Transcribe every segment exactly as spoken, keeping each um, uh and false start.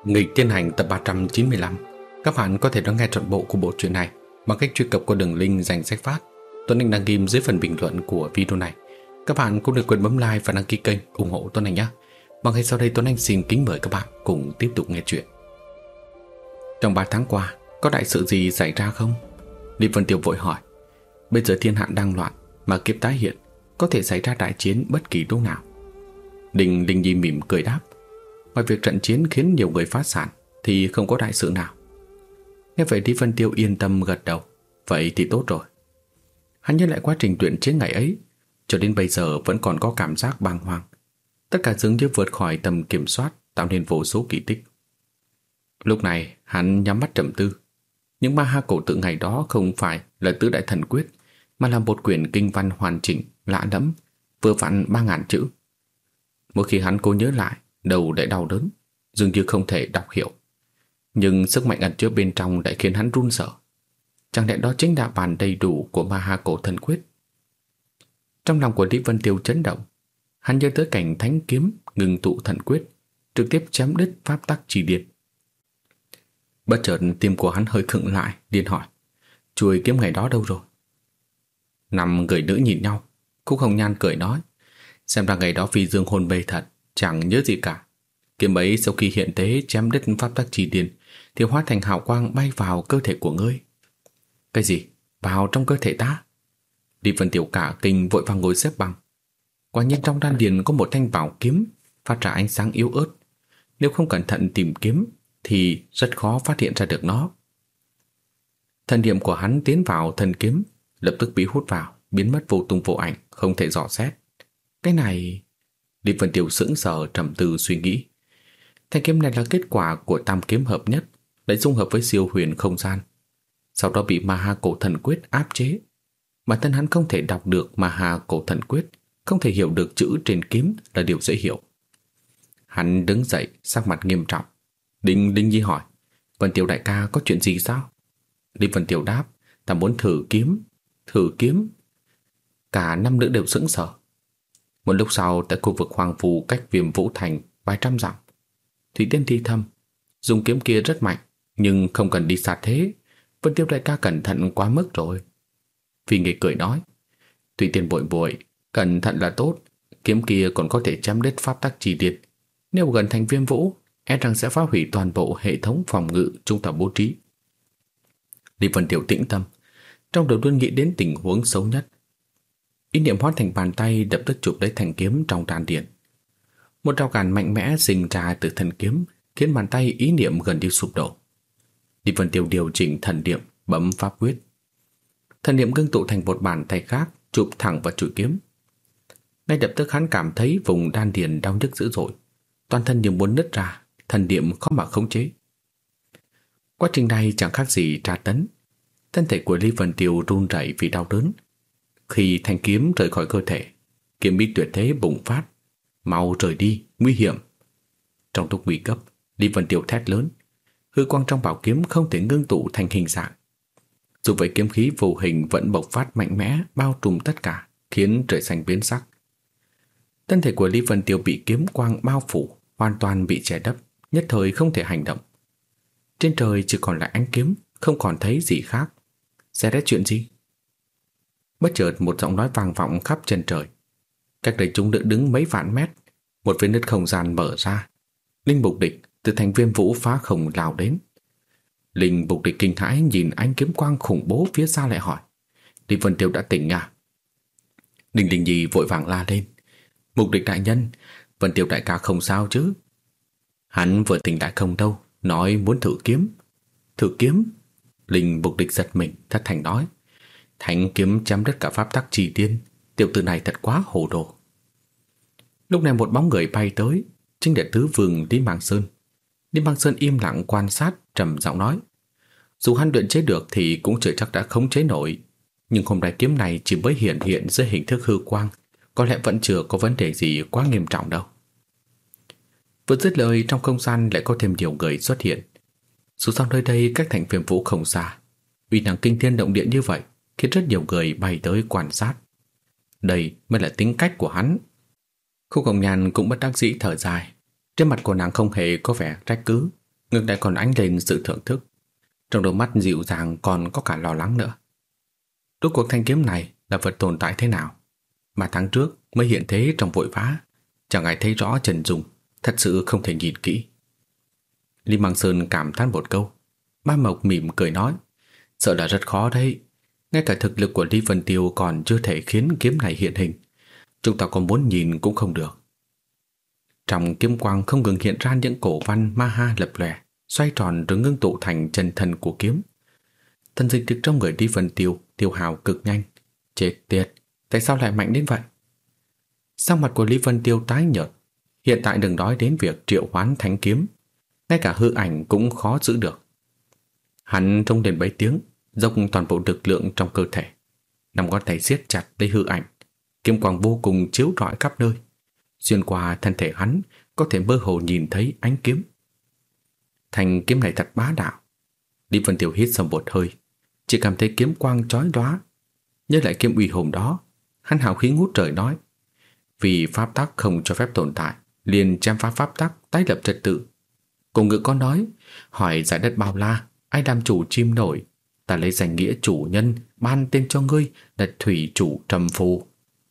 Nghịch Thiên Hành tập ba trăm chín mươi lăm. Các bạn có thể đón nghe trọn bộ của bộ truyện này bằng cách truy cập qua đường link dành sách phát Tuấn Anh đăng ghim dưới phần bình luận của video này. Các bạn cũng đừng quên bấm like và đăng ký kênh ủng hộ Tuấn Anh nhé. Bằng ngay sau đây Tuấn Anh xin kính mời các bạn cùng tiếp tục nghe chuyện. Trong ba tháng qua có đại sự gì xảy ra không? Lý Vân Tiêu vội hỏi. Bây giờ thiên hạ đang loạn, mà kiếp tái hiện, có thể xảy ra đại chiến bất kỳ lúc nào. Đình Linh Nhi mỉm cười đáp. Ngoài việc trận chiến khiến nhiều người phá sản thì không có đại sự nào. Nghe vậy Lý Vân Tiêu yên tâm gật đầu. Vậy thì tốt rồi. Hắn nhớ lại quá trình luyện chiến ngày ấy, cho đến bây giờ vẫn còn có cảm giác bàng hoàng. Tất cả dường như vượt khỏi tầm kiểm soát, tạo nên vô số kỳ tích. Lúc này hắn nhắm mắt trầm tư. Những ma ha cổ tự ngày đó không phải là tứ đại thần quyết, mà là một quyển kinh văn hoàn chỉnh, lạ lẫm, vừa vặn ba ngàn chữ. Mỗi khi hắn cố nhớ lại, đầu lại đau đớn, dường như không thể đọc hiểu. Nhưng sức mạnh ẩn chứa bên trong lại khiến hắn run sợ. Chẳng lẽ đó chính là bản đầy đủ của ma ha cổ thần quyết? Trong lòng của Lý Vân Tiêu chấn động. Hắn nhớ tới cảnh thánh kiếm ngừng tụ thần quyết, trực tiếp chém đứt pháp tắc chỉ điện. Bất chợt tim của hắn hơi khựng lại, liền hỏi: chuôi kiếm ngày đó đâu rồi? Năm người nữ nhìn nhau. Khúc Hồng Nhan cười nói: xem ra ngày đó Phi Dương hôn mê thật, chẳng nhớ gì cả. Kiếm ấy sau khi hiện tế chém đứt pháp tắc chỉ điện thì hóa thành hào quang bay vào cơ thể của ngươi. Cái gì? Vào trong cơ thể ta? Lý Vân Tiêu cả kinh vội vàng ngồi xếp bằng. Quả nhiên trong đan điền có một thanh bảo kiếm phát ra ánh sáng yếu ớt. Nếu không cẩn thận tìm kiếm thì rất khó phát hiện ra được nó. Thần niệm của hắn tiến vào thân kiếm, lập tức bị hút vào, biến mất vô tung vô ảnh, không thể dò xét. Cái này... Lý Vân Tiêu sững sờ trầm tư suy nghĩ. Thanh kiếm này là kết quả của tam kiếm hợp nhất, lại dung hợp với siêu huyền không gian, sau đó bị ma ha cổ thần quyết áp chế. Bản thân hắn không thể đọc được ma ha cổ thần quyết, không thể hiểu được chữ trên kiếm là điều dễ hiểu. Hắn đứng dậy, sắc mặt nghiêm trọng. Đinh Linh Nhi hỏi: Vân Tiêu đại ca có chuyện gì sao? Lý Vân Tiêu đáp: ta muốn thử kiếm. Thử kiếm? Cả năm nữ đều sững sờ. Một lúc sau, tại khu vực hoang phù cách Viêm Vũ Thành vài trăm dặm, Thủy Tiên thì thầm: dùng kiếm kia rất mạnh, nhưng không cần đi xa thế. Vân Tiêu đại ca cẩn thận quá mức rồi. Phi Nghịch cười nói: Thủy Tiên bội bội, cẩn thận là tốt. Kiếm kia còn có thể chém đứt pháp tắc chỉ điện. Nếu gần thành Viêm Vũ, e rằng sẽ phá hủy toàn bộ hệ thống phòng ngự chúng ta bố trí. Lý Vân Tiêu tĩnh tâm, trong đầu luôn nghĩ đến tình huống xấu nhất. Ý niệm hóa thành bàn tay lập tức chụp lấy thanh kiếm trong đan điền. Một rào cản mạnh mẽ sinh ra từ thân kiếm, khiến bàn tay ý niệm gần như sụp đổ. Lý Vân Tiêu điều chỉnh thần niệm, bấm pháp quyết. Thần niệm ngưng tụ thành một bàn tay khác, chụp thẳng vào chuôi kiếm. Ngay lập tức hắn cảm thấy vùng đan điền đau nhức dữ dội, toàn thân như muốn nứt ra, thần niệm khó mà khống chế. Quá trình này chẳng khác gì tra tấn. Thân thể của Lý Vân Tiêu run rẩy vì đau đớn. Khi thanh kiếm rời khỏi cơ thể, kiếm bí tuyệt thế bùng phát: mau rời đi, nguy hiểm. Trong lúc nguy cấp, Lý Vân Tiêu thét lớn. Hư quang trong bảo kiếm không thể ngưng tụ thành hình dạng. Dù vậy kiếm khí vô hình vẫn bộc phát mạnh mẽ, bao trùm tất cả, khiến trời xanh biến sắc. Thân thể của Lý Vân Tiêu bị kiếm quang bao phủ, hoàn toàn bị che đắp, nhất thời không thể hành động. Trên trời chỉ còn lại ánh kiếm, không còn thấy gì khác. Sẽ ra chuyện gì? Bất chợt một giọng nói vang vọng khắp chân trời. Cách đây chúng đã đứng mấy vạn mét, một vết nứt không gian mở ra. Linh Bục Địch từ thành Viêm Vũ phá không lao đến. Linh Bục Địch kinh hãi nhìn ánh kiếm quang khủng bố phía xa lại hỏi: Lý Vân Tiêu đã tỉnh à? Đinh Linh Nhi vội vàng la lên: Mục Địch đại nhân, Vân Tiêu đại ca không sao chứ? Hắn vừa tỉnh lại không đâu, nói muốn thử kiếm. Thử kiếm? Linh Bục Địch giật mình, thất thành nói: Thánh kiếm chém đứt cả pháp tắc chỉ tiên, tiểu tử này thật quá hồ đồ. Lúc này một bóng người bay tới, chính là tứ vương Lý Mạc Sơn. Lý Mạc Sơn im lặng quan sát, trầm giọng nói: dù hắn luyện chế được thì cũng chưa chắc đã khống chế nổi, nhưng hôm nay kiếm này chỉ mới hiện hiện dưới hình thức hư quang, có lẽ vẫn chưa có vấn đề gì quá nghiêm trọng đâu. Vừa dứt lời, trong không gian lại có thêm nhiều người xuất hiện. Dù sao nơi đây cách thành Viêm Vũ không xa, uy năng kinh thiên động địa như vậy khiến rất nhiều người bay tới quan sát. Đây mới là tính cách của hắn. Khúc Hồng Nhan cũng bất đắc dĩ thở dài. Trên mặt của nàng không hề có vẻ trách cứ, ngược lại còn ánh lên sự thưởng thức. Trong đôi mắt dịu dàng còn có cả lo lắng nữa. Rốt cuộc thanh kiếm này là vật tồn tại thế nào mà tháng trước mới hiện thế trong vội vã, chẳng ai thấy rõ chân dung, thật sự không thể nhìn kỹ. Lý Măng Sơn cảm thán một câu. Ba Mộc mỉm cười nói, sợ là rất khó đấy. Ngay cả thực lực của Lý Vân Tiêu còn chưa thể khiến kiếm này hiện hình, chúng ta còn muốn nhìn cũng không được. Trong kiếm quang không ngừng hiện ra những cổ văn ma ha lập lòe, xoay tròn rồi ngưng tụ thành chân thân của kiếm. Thần dịch thực trong người Lý Vân Tiêu tiêu hào cực nhanh. Chết tiệt, tại sao lại mạnh đến vậy? Sắc mặt của Lý Vân Tiêu tái nhợt. Hiện tại đừng nói đến việc triệu hoán thánh kiếm, ngay cả hư ảnh cũng khó giữ được. Hắn trông đến bấy tiếng, dốc toàn bộ lực lượng trong cơ thể, nằm ngón tay siết chặt lấy hư ảnh. Kiếm quang vô cùng chiếu rọi khắp nơi. Xuyên qua thân thể hắn có thể mơ hồ nhìn thấy ánh kiếm. Thanh kiếm này thật bá đạo. Lý Vân Tiêu hít sâu một hơi, chỉ cảm thấy kiếm quang chói lóa. Nhớ lại kiếm uy hùng đó, hắn hào khí ngút trời nói, vì pháp tắc không cho phép tồn tại, liền chém phá pháp tắc, tái lập trật tự. Cùng ngữ có nói, hỏi giải đất bao la, ai làm chủ chim nổi, ta lấy danh nghĩa chủ nhân ban tên cho ngươi là thủy chủ trầm phù.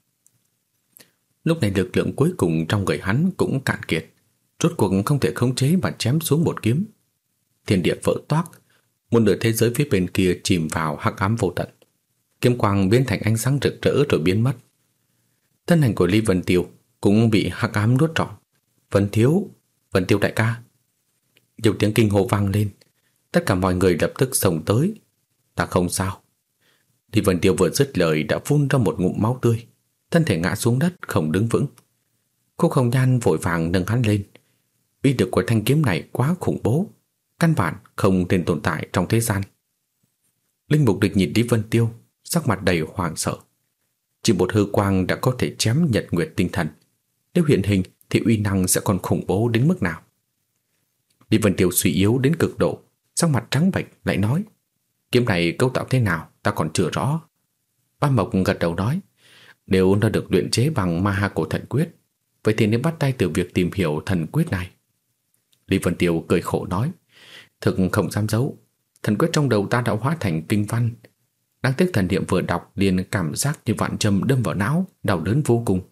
Lúc này lực lượng cuối cùng trong người hắn cũng cạn kiệt, rốt cuộc không thể khống chế mà chém xuống một kiếm. Thiên địa vỡ toác, một nửa thế giới phía bên kia chìm vào hắc ám vô tận. Kiếm quang biến thành ánh sáng rực rỡ rồi biến mất. Thân hình của Lý Vân Tiêu cũng bị hắc ám nuốt trọn. Vân Thiếu, Vân Tiêu đại ca. Nhiều tiếng kinh hô vang lên, tất cả mọi người lập tức xông tới. Ta không sao. Lý Vân Tiêu vừa dứt lời đã phun ra một ngụm máu tươi, thân thể ngã xuống đất không đứng vững. Khúc Hồng Nhan vội vàng nâng hắn lên. Uy lực của thanh kiếm này quá khủng bố, căn bản không nên tồn tại trong thế gian. Linh Mục Địch nhìn Lý Vân Tiêu, sắc mặt đầy hoảng sợ. Chỉ một hư quang đã có thể chém nhật nguyệt tinh thần, nếu hiện hình thì uy năng sẽ còn khủng bố đến mức nào. Lý Vân Tiêu suy yếu đến cực độ, sắc mặt trắng bệch lại nói, kiếm này cấu tạo thế nào ta còn chưa rõ. Ba Mộc gật đầu nói, nếu nó được luyện chế bằng ma ha cổ thần quyết, vậy thì nên bắt tay từ việc tìm hiểu thần quyết này. Lý Vân Tiêu cười khổ nói, thực không dám giấu, thần quyết trong đầu ta đã hóa thành kinh văn. Đáng tiếc thần niệm vừa đọc liền cảm giác như vạn châm đâm vào não, đau đớn vô cùng.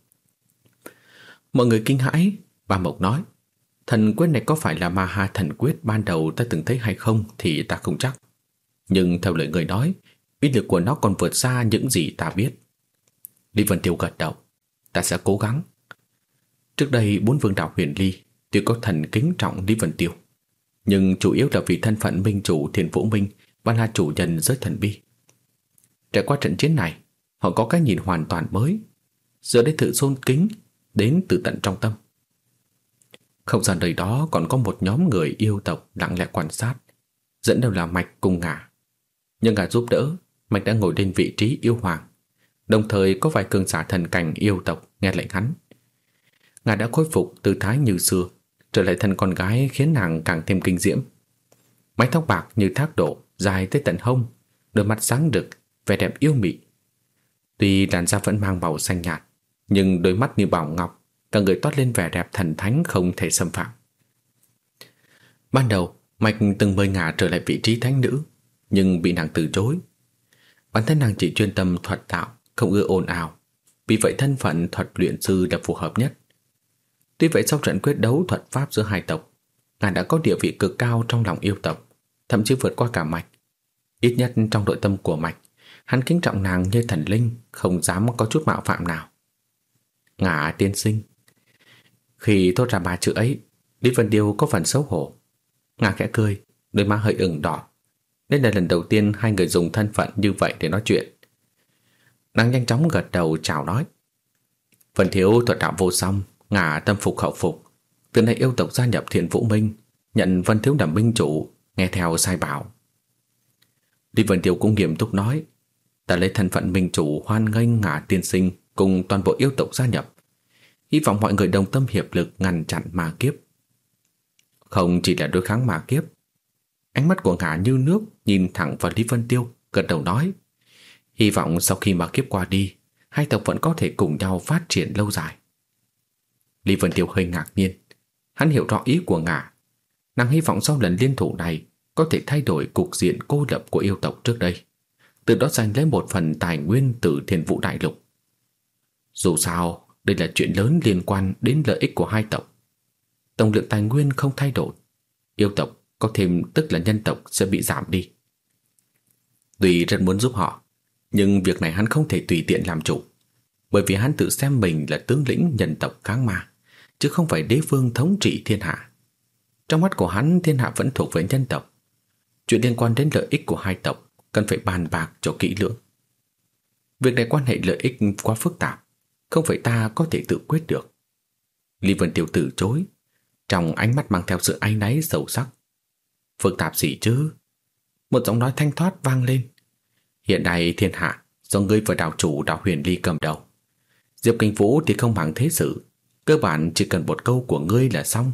Mọi người kinh hãi. Ba Mộc nói, thần quyết này có phải là ma ha thần quyết ban đầu ta từng thấy hay không thì ta không chắc, nhưng theo lời người nói, uy lực của nó còn vượt xa những gì ta biết. Lý Vân Tiêu gật đầu, ta sẽ cố gắng. Trước đây bốn vương đạo Huyền Ly tuy có thần kính trọng Lý Vân Tiêu, nhưng chủ yếu là vì thân phận minh chủ Thiên Vũ Minh và là chủ nhân giới thần bi. Trải qua trận chiến này, họ có cái nhìn hoàn toàn mới, giờ đây sự tôn kính đến từ tận trong tâm. Không gian nơi đó còn có một nhóm người yêu tộc lặng lẽ quan sát, dẫn đầu là Mạch cùng Ngà. Nhưng Ngà giúp đỡ, Mạch đã ngồi lên vị trí yêu hoàng, đồng thời có vài cường giả thần cảnh yêu tộc nghe lệnh hắn. Ngà đã khôi phục tư thái như xưa, trở lại thân con gái khiến nàng càng thêm kinh diễm. Mái tóc bạc như thác đổ dài tới tận hông, đôi mắt sáng rực, vẻ đẹp yêu mị. Tuy làn da vẫn mang màu xanh nhạt, nhưng đôi mắt như bảo ngọc, cả người toát lên vẻ đẹp thần thánh không thể xâm phạm. Ban đầu, Mạch từng mời Ngà trở lại vị trí thánh nữ, nhưng bị nàng từ chối. Bản thân nàng chỉ chuyên tâm thuật đạo, không ưa ồn ào, vì vậy thân phận thuật luyện sư là phù hợp nhất. Tuy vậy sau trận quyết đấu thuật pháp giữa hai tộc, Ngà đã có địa vị cực cao trong lòng yêu tộc, thậm chí vượt qua cả Mạch. Ít nhất trong nội tâm của Mạch, hắn kính trọng nàng như thần linh, không dám có chút mạo phạm nào. Ngà tiên sinh. Khi thốt ra ba chữ ấy, Lý Vân Tiêu có phần xấu hổ. Ngà khẽ cười, đôi má hơi ửng đỏ. Đây là lần đầu tiên hai người dùng thân phận như vậy để nói chuyện. Nàng nhanh chóng gật đầu chào nói, Vân Thiếu thuật đạo vô song, Ngà tâm phục khẩu phục. Từ nay yêu tộc gia nhập Thiên Vũ Minh, nhận Vân Thiếu làm minh chủ, nghe theo sai bảo. Lý Vân Tiêu cũng nghiêm túc nói, ta lấy thân phận minh chủ hoan nghênh Ngà tiên sinh cùng toàn bộ yêu tộc gia nhập, hy vọng mọi người đồng tâm hiệp lực ngăn chặn ma kiếp. Không chỉ là đối kháng ma kiếp. Ánh mắt của Ngà như nước nhìn thẳng vào Lý Vân Tiêu, gật đầu nói, hy vọng sau khi ma kiếp qua đi, hai tộc vẫn có thể cùng nhau phát triển lâu dài. Lý Vân Tiêu hơi ngạc nhiên, hắn hiểu rõ ý của Ngà. Nàng hy vọng sau lần liên thủ này có thể thay đổi cục diện cô lập của yêu tộc trước đây, từ đó giành lấy một phần tài nguyên từ Thiên Vũ Đại Lục. Dù sao, đây là chuyện lớn liên quan đến lợi ích của hai tộc. Tổng lượng tài nguyên không thay đổi, yêu tộc có thêm tức là nhân tộc sẽ bị giảm đi. Tuy rất muốn giúp họ, nhưng việc này hắn không thể tùy tiện làm chủ, bởi vì hắn tự xem mình là tướng lĩnh nhân tộc kháng ma, chứ không phải đế vương thống trị thiên hạ. Trong mắt của hắn, thiên hạ vẫn thuộc về nhân tộc. Chuyện liên quan đến lợi ích của hai tộc cần phải bàn bạc cho kỹ lưỡng. Việc này quan hệ lợi ích quá phức tạp, không phải ta có thể tự quyết được. Lý Vân Tiêu từ chối, trong ánh mắt mang theo sự áy náy sâu sắc. Phức tạp gì chứ? Một giọng nói thanh thoát vang lên. Hiện nay thiên hạ do ngươi và đạo chủ đạo Huyền Ly cầm đầu. Diệp Kinh Vũ thì không bằng thế sự, cơ bản chỉ cần một câu của ngươi là xong.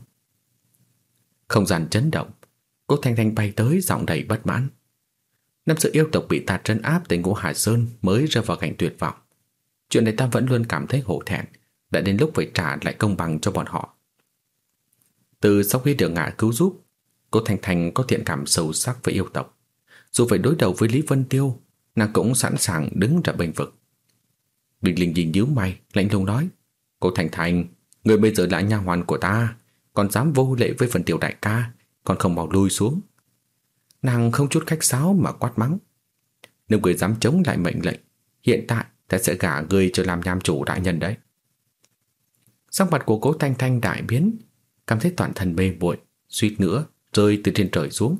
Không gian chấn động, Cố Thanh Thanh bay tới giọng đầy bất mãn. Năm xưa yêu tộc bị ta trấn áp tại Ngũ Hải Sơn mới rơi vào cảnh tuyệt vọng. Chuyện này ta vẫn luôn cảm thấy hổ thẹn, đã đến lúc phải trả lại công bằng cho bọn họ. Từ sau khi được ngạ cứu giúp, Cố Thanh Thanh có thiện cảm sâu sắc với yêu tộc. Dù phải đối đầu với Lý Vân Tiêu, nàng cũng sẵn sàng đứng ra bênh vực. Đinh Linh Nhi nhíu mày, lạnh lùng nói: Cố Thanh Thanh, người bây giờ là nha hoàn của ta, còn dám vô lễ với Vân Tiêu đại ca, còn không mau lui xuống. Nàng không chút khách sáo mà quát mắng: Nếu người dám chống lại mệnh lệnh, hiện tại ta sẽ gả ngươi cho làm nham chủ đại nhân đấy. Sắc mặt của Cố Thanh Thanh đại biến, cảm thấy toàn thân mê muội, suýt nữa rơi từ trên trời xuống.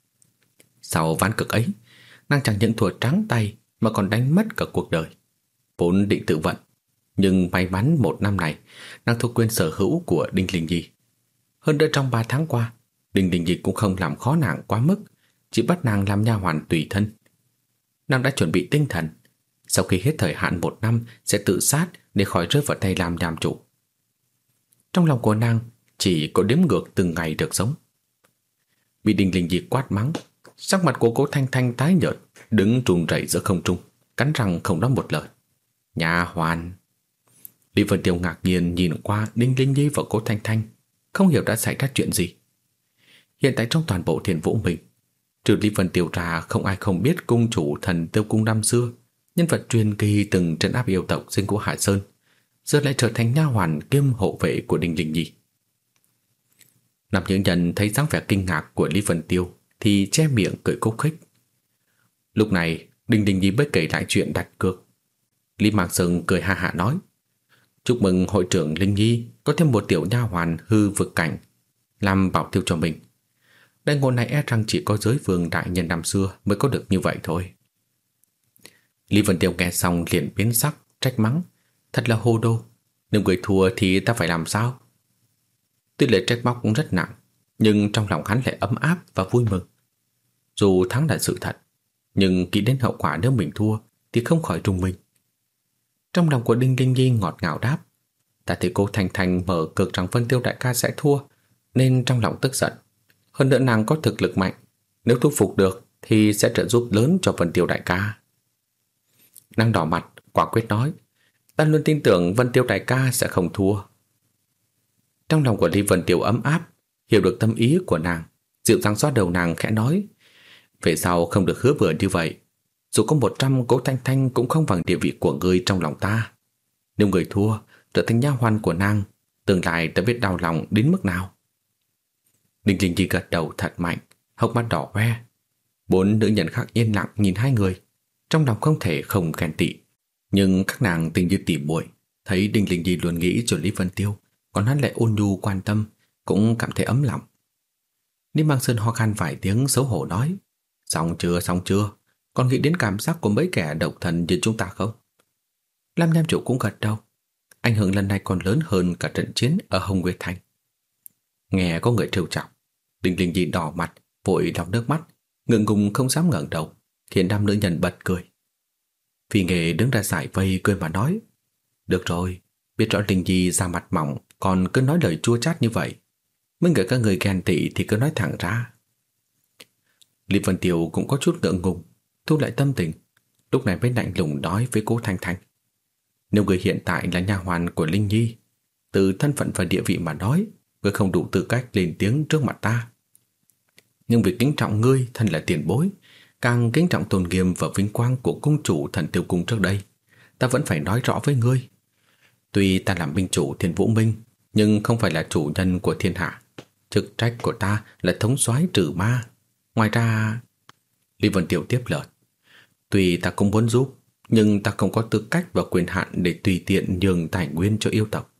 Sau ván cực ấy, nàng chẳng những thua trắng tay mà còn đánh mất cả cuộc đời. Vốn định tự vận, nhưng may mắn một năm này nàng thuộc quyền sở hữu của Đinh Linh Nhi. Hơn nữa trong ba tháng qua, Đinh Linh Nhi cũng không làm khó nàng quá mức, chỉ bắt nàng làm nha hoàn tùy thân. Nàng đã chuẩn bị tinh thần, sau khi hết thời hạn một năm sẽ tự sát để khỏi rơi vào tay làm nham chủ. Trong lòng của nàng chỉ có đếm ngược từng ngày được sống. Bị Đinh Linh Nhi quát mắng, sắc mặt của Cố Thanh Thanh tái nhợt, đứng run rẩy giữa không trung, cắn răng không nói một lời. Nha hoàn. Lý Vân Tiêu ngạc nhiên nhìn qua Đinh Linh Nhi và Cố Thanh Thanh, không hiểu đã xảy ra chuyện gì. Hiện tại trong toàn bộ Thiên Vũ mình, trừ Lý Vân Tiêu ra không ai không biết cung chủ Thần Tiêu Cung năm xưa, nhân vật truyền kỳ từng trấn áp yêu tộc trên Ngũ Hải Sơn, giờ lại trở thành nha hoàn kiêm hộ vệ của Đinh Linh Nhi. Nam Những Nhân thấy dáng vẻ kinh ngạc của Lý Vân Tiêu thì che miệng cười khúc khích. Lúc này Đinh Linh Nhi mới kể lại chuyện đặt cược. Lý Mạc Sơn cười ha hả nói: Chúc mừng hội trưởng Linh Nhi có thêm một tiểu nha hoàn hư vực cảnh làm bảo tiêu cho mình. Đại ngộ này e rằng chỉ có giới vương đại nhân năm xưa mới có được như vậy thôi. Lý Vân Tiêu nghe xong liền biến sắc, trách mắng: Thật là hồ đồ, nếu người thua thì ta phải làm sao? Tuy lời trách móc cũng rất nặng, nhưng trong lòng hắn lại ấm áp và vui mừng. Dù thắng là sự thật, nhưng nghĩ đến hậu quả nếu mình thua thì không khỏi rùng mình. Trong lòng của Đinh Linh Nhi ngọt ngào đáp: Ta thấy Cố Thanh Thanh mở cược rằng Vân Tiêu đại ca sẽ thua, nên trong lòng tức giận. Hơn nữa nàng có thực lực mạnh, nếu thuyết phục được thì sẽ trợ giúp lớn cho Vân Tiêu đại ca. Nàng đỏ mặt, quả quyết nói: Ta luôn tin tưởng Vân Tiêu đại ca sẽ không thua. Trong lòng của Lý Vân Tiêu ấm áp, hiểu được tâm ý của nàng, dịu dàng xoa đầu nàng khẽ nói: Về sau không được hứa vừa như vậy. Dù có một trăm Cố Thanh Thanh cũng không bằng địa vị của ngươi trong lòng ta. Nếu người thua trở thành nha hoàn của nàng, tương lai ta biết đau lòng đến mức nào. Đinh Linh Nhi gật đầu thật mạnh, hốc mắt đỏ hoe. Bốn nữ nhân khác yên lặng nhìn hai người, trong lòng không thể không ghen tị. Nhưng các nàng tình như tỉ muội, thấy Đinh Linh Nhi luôn nghĩ cho Lý Vân Tiêu, còn hắn lại ôn nhu quan tâm, cũng cảm thấy ấm lòng. Lý Mang Sơn ho khan vài tiếng xấu hổ nói: Xong chưa, xong chưa, còn nghĩ đến cảm giác của mấy kẻ độc thần như chúng ta không? Lam Nham chủ cũng gật đầu. Ảnh hưởng lần này còn lớn hơn cả trận chiến ở Hồng Nguyệt Thành. Nghe có người trêu chọc, Đinh Linh Nhi đỏ mặt, vội lau nước mắt, ngượng ngùng không dám ngẩng đầu, khiến nam nữ nhân bật cười. Phi Nghề đứng ra giải vây cười mà nói: Được rồi, biết rõ Linh Nhi ra mặt mỏng, còn cứ nói lời chua chát như vậy. Mấy người các người ghen tị thì cứ nói thẳng ra. Lý Vân Tiêu cũng có chút ngượng ngùng, thu lại tâm tình, lúc này mới lạnh lùng nói với Cố Thanh Thanh: Nếu người hiện tại là nha hoàn của Linh Nhi, từ thân phận và địa vị mà nói, người không đủ tư cách lên tiếng trước mặt ta. Nhưng vì kính trọng ngươi thân là tiền bối, càng kính trọng tôn nghiêm và vinh quang của cung chủ Thần Tiêu Cung trước đây, ta vẫn phải nói rõ với ngươi. Tuy ta làm minh chủ Thiên Vũ Minh, nhưng không phải là chủ nhân của thiên hạ. Chức trách của ta là thống soái trừ ma. Ngoài ra... Lý Vân Tiêu tiếp lời. Tuy ta cũng muốn giúp, nhưng ta không có tư cách và quyền hạn để tùy tiện nhường tài nguyên cho yêu tộc.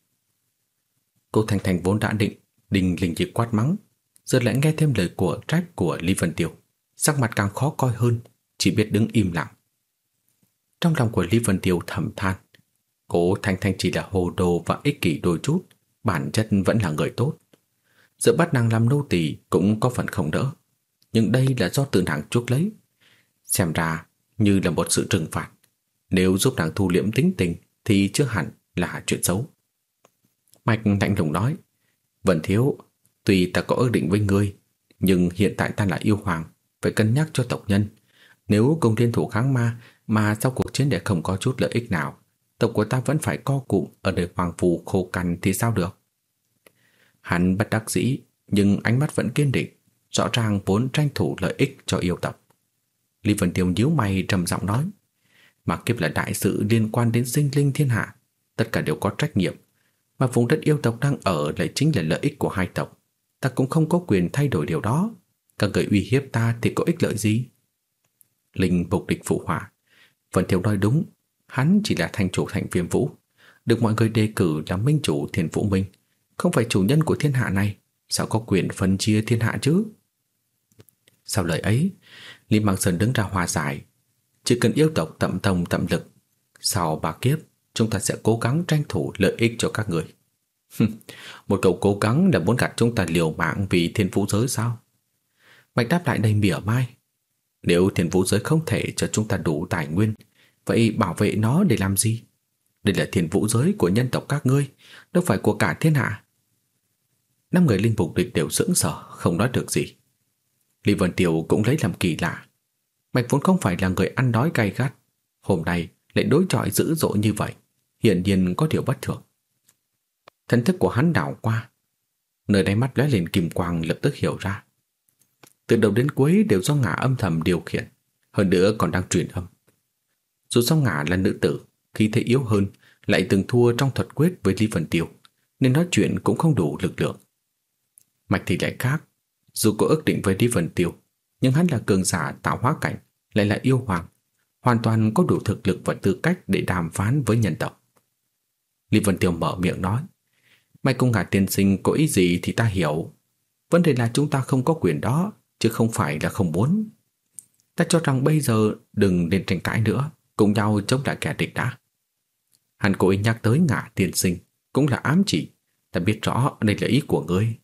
Cô Thanh Thanh vốn đã định đình linh chỉ quát mắng, giờ lại nghe thêm lời của trách của Lý Vân Tiêu, sắc mặt càng khó coi hơn, chỉ biết đứng im lặng. Trong lòng của Lý Vân Tiêu thầm than, Cố Thanh Thanh chỉ là hồ đồ và ích kỷ đôi chút, bản chất vẫn là người tốt. Giờ bắt nàng làm nô tỳ cũng có phần không đỡ, nhưng đây là do tự nàng chuốc lấy. Xem ra như là một sự trừng phạt. Nếu giúp nàng thu liễm tính tình thì chưa hẳn là chuyện xấu. Mạch lạnh lùng nói, Vân thiếu, tuy ta có ước định với ngươi, nhưng hiện tại ta là yêu hoàng, phải cân nhắc cho tộc nhân. Nếu cùng liên thủ kháng ma mà sau cuộc chiến để không có chút lợi ích nào, tộc của ta vẫn phải co cụm ở nơi hoàng phù khô cằn thì sao được? Hắn bất đắc dĩ, nhưng ánh mắt vẫn kiên định, rõ ràng vốn tranh thủ lợi ích cho yêu tộc. Lý Vân Tiêu nhíu mày trầm giọng nói, mà kiếp là đại sự liên quan đến sinh linh thiên hạ, tất cả đều có trách nhiệm, mà vùng đất yêu tộc đang ở lại chính là lợi ích của hai tộc. Ta cũng không có quyền thay đổi điều đó. Các người uy hiếp ta thì có ích lợi gì? Linh Mục Địch phụ họa, Vân Thiếu nói đúng, hắn chỉ là thành chủ thành Viêm Vũ, được mọi người đề cử làm minh chủ Thiên Vũ Minh, không phải chủ nhân của thiên hạ này, sao có quyền phân chia thiên hạ chứ? Sau lời ấy, Lý Mạc Sơn đứng ra hòa giải, chỉ cần yêu tộc tận tâm tận lực, sau ba kiếp chúng ta sẽ cố gắng tranh thủ lợi ích cho các người. Một câu cố gắng là muốn gạt chúng ta liều mạng vì thiên vũ giới sao? Mạch đáp lại đầy mỉa mai, nếu thiên vũ giới không thể cho chúng ta đủ tài nguyên, vậy bảo vệ nó để làm gì? Đây là thiên vũ giới của nhân tộc các ngươi, đâu phải của cả thiên hạ. Năm người linh mục địch đều sững sờ, không nói được gì. Lý Vân Tiêu cũng lấy làm kỳ lạ. Mạch vốn không phải là người ăn đói gay gắt, hôm nay lại đối chọi dữ dội như vậy, hiển nhiên có điều bất thường. Thần thức của hắn đảo qua, nơi đáy mắt lóe lên kim quang, lập tức hiểu ra. Từ đầu đến cuối đều do Ngả âm thầm điều khiển, hơn nữa còn đang truyền âm. Dù sao Ngả là nữ tử, khi thế yếu hơn, lại từng thua trong thuật quyết với Lý Vân Tiêu, nên nói chuyện cũng không đủ lực lượng. Mạch thì lại khác, dù có ước định với Lý Vân Tiêu, nhưng hắn là cường giả tạo hóa cảnh, lại là yêu hoàng, hoàn toàn có đủ thực lực và tư cách để đàm phán với nhân tộc. Lý Vân Tiêu mở miệng nói, Mạch Cung Ngả tiên sinh có ý gì thì ta hiểu. Vấn đề là chúng ta không có quyền đó, chứ không phải là không muốn. Ta cho rằng bây giờ đừng nên tranh cãi nữa, cùng nhau chống lại kẻ địch đã. Hắn cố ý nhắc tới Ngả tiên sinh, cũng là ám chỉ, ta biết rõ đây là ý của ngươi.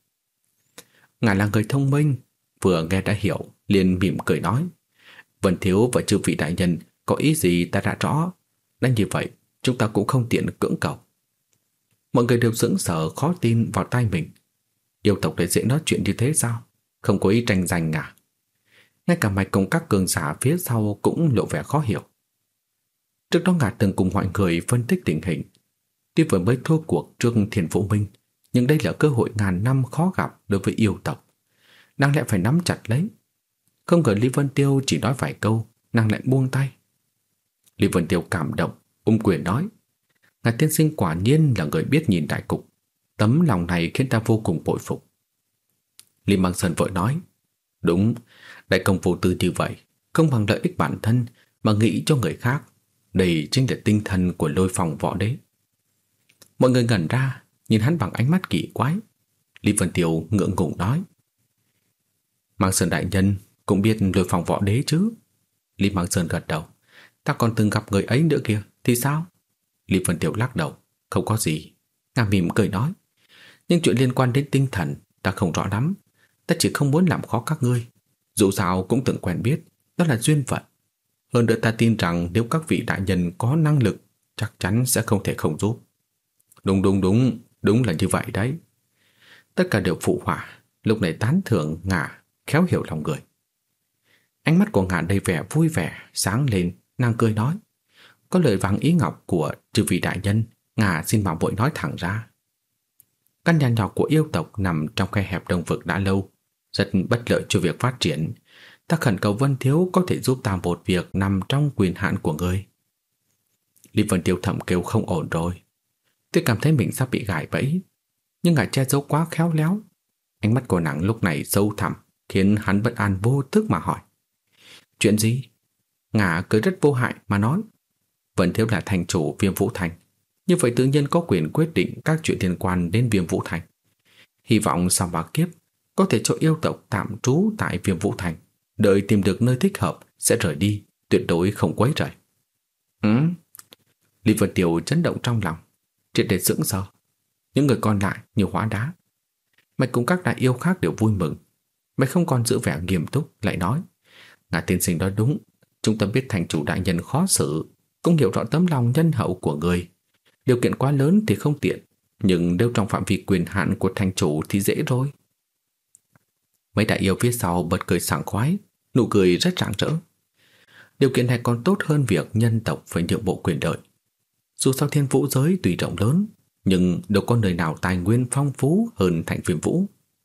Ngả là người thông minh, vừa nghe đã hiểu, liền mỉm cười nói, Vân thiếu và chư vị đại nhân có ý gì ta đã rõ, đã như vậy chúng ta cũng không tiện cưỡng cầu. Mọi người đều sững sờ khó tin vào tai mình. Yêu tộc lại dễ nói chuyện như thế sao? Không có ý tranh giành à? Ngay cả Mạch cùng các cường giả phía sau cũng lộ vẻ khó hiểu. Trước đó Ngả từng cùng mọi người phân tích tình hình. Tuy vừa mới thua cuộc trước Thiên Vũ Minh, nhưng đây là cơ hội ngàn năm khó gặp đối với yêu tộc. Nàng lại phải nắm chặt lấy. Không ngờ Lý Vân Tiêu chỉ nói vài câu, nàng lại buông tay. Lý Vân Tiêu cảm động, ôm quyền nói, Ngài tiên sinh quả nhiên là người biết nhìn đại cục. Tấm lòng này khiến ta vô cùng bội phục. Lý Mạc Sơn vội nói, đúng, đại công vô tư như vậy, không bằng lợi ích bản thân mà nghĩ cho người khác. Đây chính là tinh thần của Lôi Phong Võ Đế. Mọi người ngẩn ra, nhìn hắn bằng ánh mắt kỳ quái. Lý Vân Tiêu ngượng ngùng nói, Mạc Sơn đại nhân cũng biết Lôi Phong Võ Đế chứ? Lý Mạc Sơn gật đầu, ta còn từng gặp người ấy nữa kìa, thì sao? Lý Vân Tiêu lắc đầu, không có gì. Ngà mỉm cười nói, nhưng chuyện liên quan đến tinh thần ta không rõ lắm, ta chỉ không muốn làm khó các ngươi. Dù sao cũng từng quen biết, đó là duyên phận. Hơn nữa ta tin rằng nếu các vị đại nhân có năng lực, chắc chắn sẽ không thể không giúp. Đúng đúng đúng, đúng là như vậy đấy. Tất cả đều phụ họa, lúc này tán thưởng Ngà khéo hiểu lòng người. Ánh mắt của Ngà đầy vẻ vui vẻ, sáng lên, nàng cười nói, có lời vàng ý ngọc của chư vị đại nhân, Ngà xin bảo vội nói thẳng ra. Căn nhà nhỏ của yêu tộc nằm trong khe hẹp đông vực đã lâu, rất bất lợi cho việc phát triển. Ta khẩn cầu Vân Thiếu có thể giúp ta một việc nằm trong quyền hạn của ngươi. Lý Vân Tiêu thầm kêu không ổn rồi. Tôi cảm thấy mình sắp bị gài bẫy, nhưng ngài che giấu quá khéo léo. Ánh mắt của nàng lúc này sâu thẳm, khiến hắn bất an vô thức mà hỏi. Chuyện gì? Ngả cười rất vô hại mà nói. Vân Thiếu là thành chủ Viêm Vũ Thành, như vậy tự nhiên có quyền quyết định các chuyện liên quan đến Viêm Vũ Thành. Hy vọng sau ba kiếp có thể cho yêu tộc tạm trú tại Viêm Vũ Thành, đợi tìm được nơi thích hợp sẽ rời đi, tuyệt đối không quấy rầy. Ừ? Lý Vân Tiêu chấn động trong lòng, triệt để sững sờ. Những người còn lại như hóa đá. Mạch cùng các đại yêu khác đều vui mừng. Mạch không còn giữ vẻ nghiêm túc, lại nói: Ngài tiên sinh nói đúng, chúng ta biết thành chủ đại nhân khó xử, cũng hiểu rõ tấm lòng nhân hậu của người. Điều kiện quá lớn thì không tiện, nhưng nếu trong phạm vi quyền hạn của thành chủ thì dễ rồi. Mấy đại yêu phía sau bật cười sảng khoái, nụ cười rất rạng rỡ. Điều kiện này còn tốt hơn việc nhân tộc phải nhượng bộ quyền lợi. Dù sao thiên vũ giới tùy rộng lớn, nhưng đâu có nơi nào tài nguyên phong phú hơn Thành Viêm Vũ.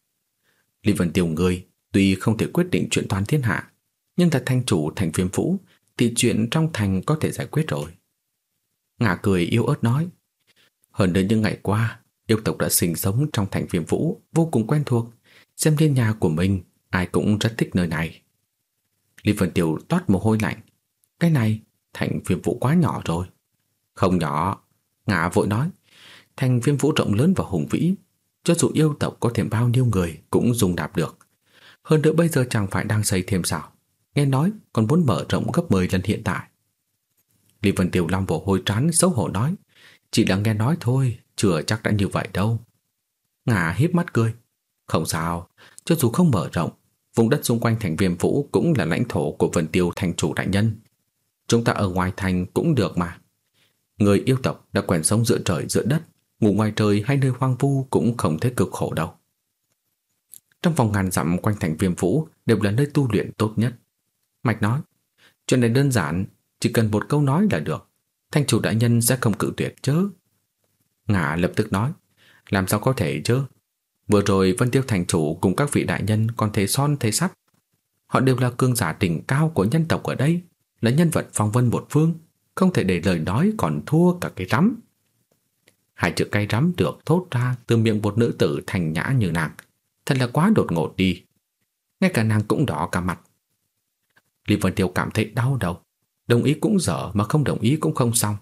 Lý Vân Tiêu người tuy không thể quyết định chuyện toàn thiên hạ, nhưng là thành chủ Thành Viêm Vũ thì chuyện trong thành có thể giải quyết rồi. Ngả cười yếu ớt nói: Hơn nữa những ngày qua, yêu tộc đã sinh sống trong Thành Viêm Vũ vô cùng quen thuộc, xem đến nhà của mình ai cũng rất thích nơi này. Lý Vân Tiêu toát mồ hôi lạnh. Cái này Thành Viêm Vũ quá nhỏ rồi. Không nhỏ. Ngả vội nói: Thành Viêm Vũ rộng lớn và hùng vĩ, cho dù yêu tộc có thêm bao nhiêu người cũng dung nạp được. Hơn nữa bây giờ chẳng phải đang xây thêm sao? Nghe nói còn muốn mở rộng gấp mười lần hiện tại. Lý Vân Tiêu lòng mồ hôi trán xấu hổ nói: Chỉ là nghe nói thôi, chưa chắc đã như vậy đâu. Ngả híp mắt cười: Không sao, cho dù không mở rộng, vùng đất xung quanh Thành Viêm Vũ cũng là lãnh thổ của Vân Tiêu thành chủ đại nhân. Chúng ta ở ngoài thành cũng được mà. Người yêu tộc đã quen sống giữa trời giữa đất, ngủ ngoài trời hay nơi hoang vu cũng không thấy cực khổ đâu. Trong vòng ngàn dặm quanh Thành Viêm Vũ đều là nơi tu luyện tốt nhất. Mạch nói: Chuyện này đơn giản, chỉ cần một câu nói là được. Thành chủ đại nhân sẽ không cự tuyệt chứ. Ngả lập tức nói: Làm sao có thể chứ? Vừa rồi Vân Tiêu thành chủ cùng các vị đại nhân còn thế son thế sắt. Họ đều là cường giả đỉnh cao của nhân tộc ở đây, là nhân vật phong vân một phương, không thể để lời nói còn thua cả cái rắm. Hai chữ cái rắm được thốt ra từ miệng một nữ tử thành nhã như nàng, thật là quá đột ngột đi. Ngay cả nàng cũng đỏ cả mặt. Lý Vân Tiêu cảm thấy đau đầu. Đồng ý cũng dở, mà không đồng ý cũng không xong.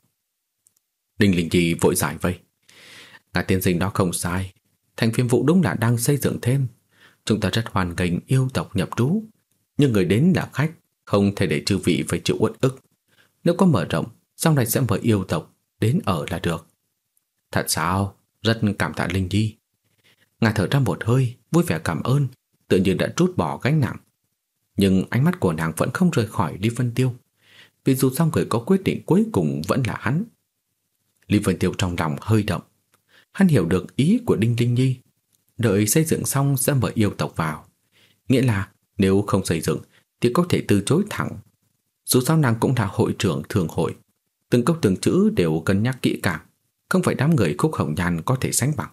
Đinh Linh Nhi vội giải vây: Ngà tiên sinh đó không sai, Thành Viêm Vũ đúng là đang xây dựng thêm. Chúng ta rất hoan nghênh yêu tộc nhập trú, nhưng người đến là khách, không thể để chư vị phải chịu uất ức. Nếu có mở rộng, sau này sẽ mời yêu tộc đến ở là được. Thật sao? Rất cảm tạ Linh Nhi. Ngà thở ra một hơi, vui vẻ cảm ơn, tự nhiên đã trút bỏ gánh nặng. Nhưng ánh mắt của nàng vẫn không rời khỏi Lý Vân Tiêu, vì dù sao người có quyết định cuối cùng vẫn là hắn. Lý Vân Tiêu trong lòng hơi động. Hắn hiểu được ý của Đinh Linh Nhi. Đợi xây dựng xong sẽ mời yêu tộc vào. Nghĩa là nếu không xây dựng thì có thể từ chối thẳng. Dù sao nàng cũng là hội trưởng thường hội, từng câu từng chữ đều cân nhắc kỹ càng, không phải đám người Khúc Hồng Nhan có thể sánh bằng.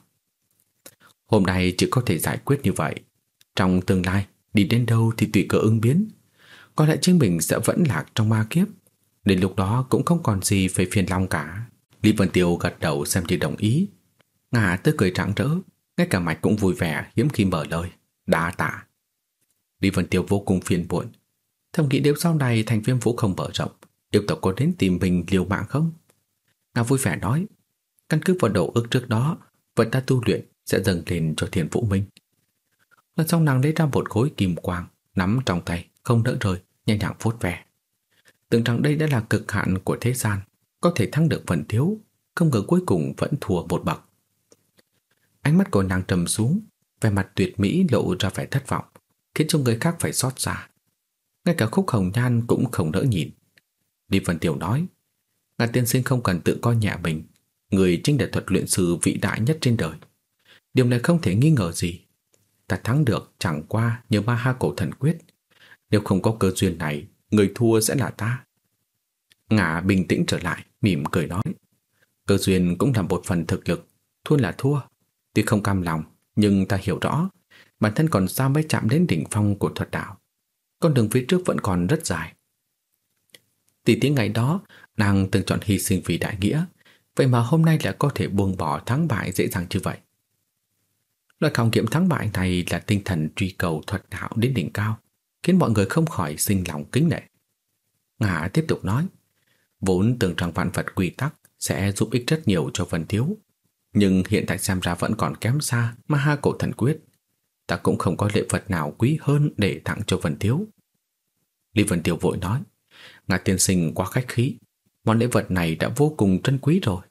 Hôm nay chỉ có thể giải quyết như vậy. Trong tương lai, đi đến đâu thì tùy cơ ứng biến. Có lẽ chính mình sẽ vẫn lạc trong ma kiếp. Đến lúc đó cũng không còn gì phải phiền lòng cả. Lý Vân Tiêu gật đầu xem như đồng ý. Ngà tươi cười rạng rỡ, ngay cả Mạch cũng vui vẻ hiếm khi mở lời. Đa tạ. Lý Vân Tiêu vô cùng phiền muộn, thầm nghĩ nếu sau này Thành Viêm Vũ không mở rộng, yêu tộc có đến tìm mình liều mạng không? Ngà vui vẻ nói: Căn cứ vào độ ước trước đó, vật ta tu luyện sẽ dâng lên cho Thiên Vũ Minh. Lần sau nàng lấy ra một khối kim quang, nắm trong tay, không đỡ rời, nhẹ nhàng vuốt ve. Tưởng rằng đây đã là cực hạn của thế gian, có thể thắng được Vân Thiếu, không ngờ cuối cùng vẫn thua một bậc. Ánh mắt của nàng trầm xuống, vẻ mặt tuyệt mỹ lộ ra vẻ thất vọng, khiến cho người khác phải xót xa. Ngay cả Khúc Hồng Nhan cũng không đỡ nhìn. Lý Vân Tiêu nói: Ngà tiên sinh không cần tự coi nhẹ mình, người chính là thuật luyện sư vĩ đại nhất trên đời. Điều này không thể nghi ngờ gì. Ta thắng được chẳng qua nhờ Ma Ha Cổ Thần Quyết. Nếu không có cơ duyên này, người thua sẽ là ta. Ngà bình tĩnh trở lại, mỉm cười nói: Cơ duyên cũng là một phần thực lực, thua là thua. Tuy không cam lòng, nhưng ta hiểu rõ, bản thân còn xa mới chạm đến đỉnh phong của thuật đạo. Con đường phía trước vẫn còn rất dài. Tỷ tỷ ngày đó nàng từng chọn hy sinh vì đại nghĩa, vậy mà hôm nay lại có thể buông bỏ thắng bại dễ dàng như vậy. Loại khảo nghiệm thắng bại này là tinh thần truy cầu thuật đạo đến đỉnh cao, khiến mọi người không khỏi sinh lòng kính nể. Ngạ tiếp tục nói, vốn tưởng rằng vạn vật quy tắc sẽ giúp ích rất nhiều cho Vân Thiếu, nhưng hiện tại xem ra vẫn còn kém xa Ma Ha Cổ Thần Quyết. Ta cũng không có lễ vật nào quý hơn để tặng cho Vân Thiếu. Lý Vân Tiêu vội nói, Ngạ tiên sinh quá khách khí, món lễ vật này đã vô cùng trân quý rồi.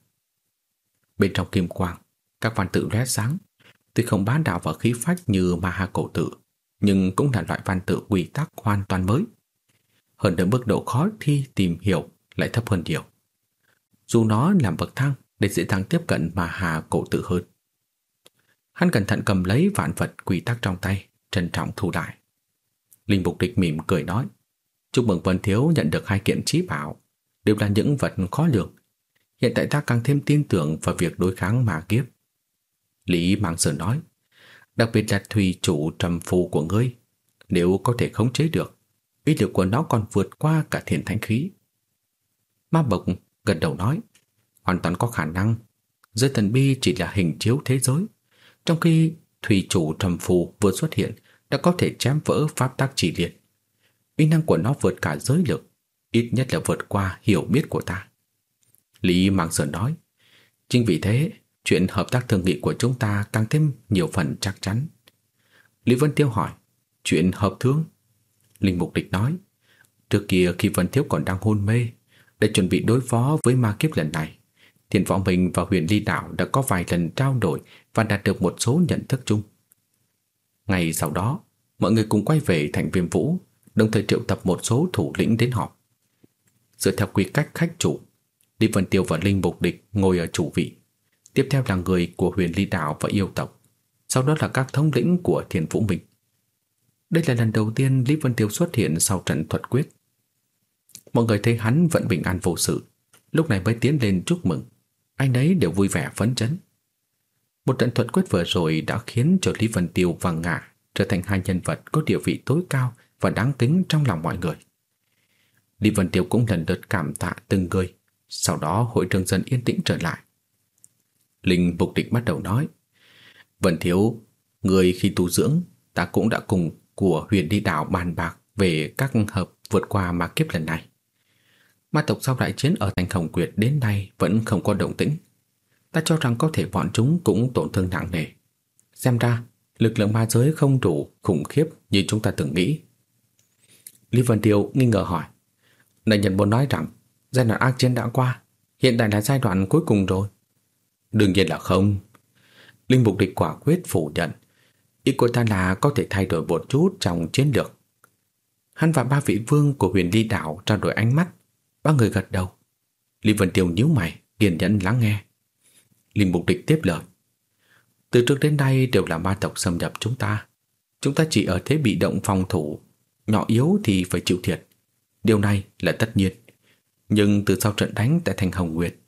Bên trong kim quang, các văn tự lóe sáng, tuy không bá đạo và khí phách như Ma Ha Cổ tự, nhưng cũng là loại văn tự quy tắc hoàn toàn mới. Hơn nữa mức độ khó thi tìm hiểu lại thấp hơn nhiều. Dù nó làm bậc thang để dễ dàng tiếp cận Ma Ha Cổ tự hơn. Hắn cẩn thận cầm lấy vạn vật quy tắc trong tay, trân trọng thu lại. Linh Mục Địch mỉm cười nói, chúc mừng Vân Thiếu nhận được hai kiện chí bảo, đều là những vật khó lường. Hiện tại ta càng thêm tin tưởng vào việc đối kháng ma kiếp. Lý Mãng Sơn nói, đặc biệt là thủy chủ trầm phù của ngươi, nếu có thể khống chế được, uy lực của nó còn vượt qua cả thiên thánh khí. Ma Bộc gật đầu nói, hoàn toàn có khả năng. Giới thần bi chỉ là hình chiếu thế giới, trong khi thủy chủ trầm phù vừa xuất hiện đã có thể chém vỡ pháp tắc chỉ liệt. Uy năng của nó vượt cả giới lực, ít nhất là vượt qua hiểu biết của ta. Lý Mãng Sơn nói, chính vì thế chuyện hợp tác thương nghị của chúng ta càng thêm nhiều phần chắc chắn. Lý Vân Tiêu hỏi, chuyện hợp thương? Linh Mục Địch nói, trước kia khi Vân Thiếu còn đang hôn mê, để chuẩn bị đối phó với ma kiếp lần này, Thiên Võ Minh và Huyền Ly Đạo đã có vài lần trao đổi và đạt được một số nhận thức chung. Ngày sau đó, mọi người cùng quay về thành Viêm Vũ, đồng thời triệu tập một số thủ lĩnh đến họp. Dựa theo quy cách khách chủ, Lý Vân Tiêu và Linh Mục Địch ngồi ở chủ vị. Tiếp theo là người của Huyền Ly Đạo và yêu tộc, sau đó là các thống lĩnh của Thiên Vũ Minh. Đây là lần đầu tiên Lý Vân Tiêu xuất hiện sau trận thuật quyết. Mọi người thấy hắn vẫn bình an vô sự, lúc này mới tiến lên chúc mừng. Anh ấy đều vui vẻ phấn chấn. Một trận thuật quyết vừa rồi đã khiến cho Lý Vân Tiêu và Ngạ trở thành hai nhân vật có địa vị tối cao và đáng kính trong lòng mọi người. Lý Vân Tiêu cũng lần lượt cảm tạ từng người. Sau đó hội trường dần yên tĩnh trở lại. Linh Mục Địch bắt đầu nói, Vân Thiếu, người khi tu dưỡng, ta cũng đã cùng của Huyền Ly Đạo bàn bạc về các hợp vượt qua ma kiếp lần này. Ma tộc sau đại chiến ở thành Hồng Quyệt đến nay vẫn không có động tĩnh. Ta cho rằng có thể bọn chúng cũng tổn thương nặng nề. Xem ra lực lượng ma giới không đủ khủng khiếp như chúng ta từng nghĩ. Lý Vân Tiêu nghi ngờ hỏi, đại nhân muốn nói rằng giai đoạn ác chiến đã qua, hiện tại là giai đoạn cuối cùng rồi? Đương nhiên là không. Linh Mục Địch quả quyết phủ nhận. Ý của ta là có thể thay đổi một chút trong chiến lược. Hắn và ba vị vương của Huyền Ly Đạo trao đổi ánh mắt. Ba người gật đầu. Lý Vân Tiêu nhíu mày, kiên nhẫn lắng nghe. Linh Mục Địch tiếp lời, từ trước đến nay đều là ma tộc xâm nhập chúng ta. Chúng ta chỉ ở thế bị động phòng thủ, nhỏ yếu thì phải chịu thiệt. Điều này là tất nhiên. Nhưng từ sau trận đánh tại thành Hồng Nguyệt,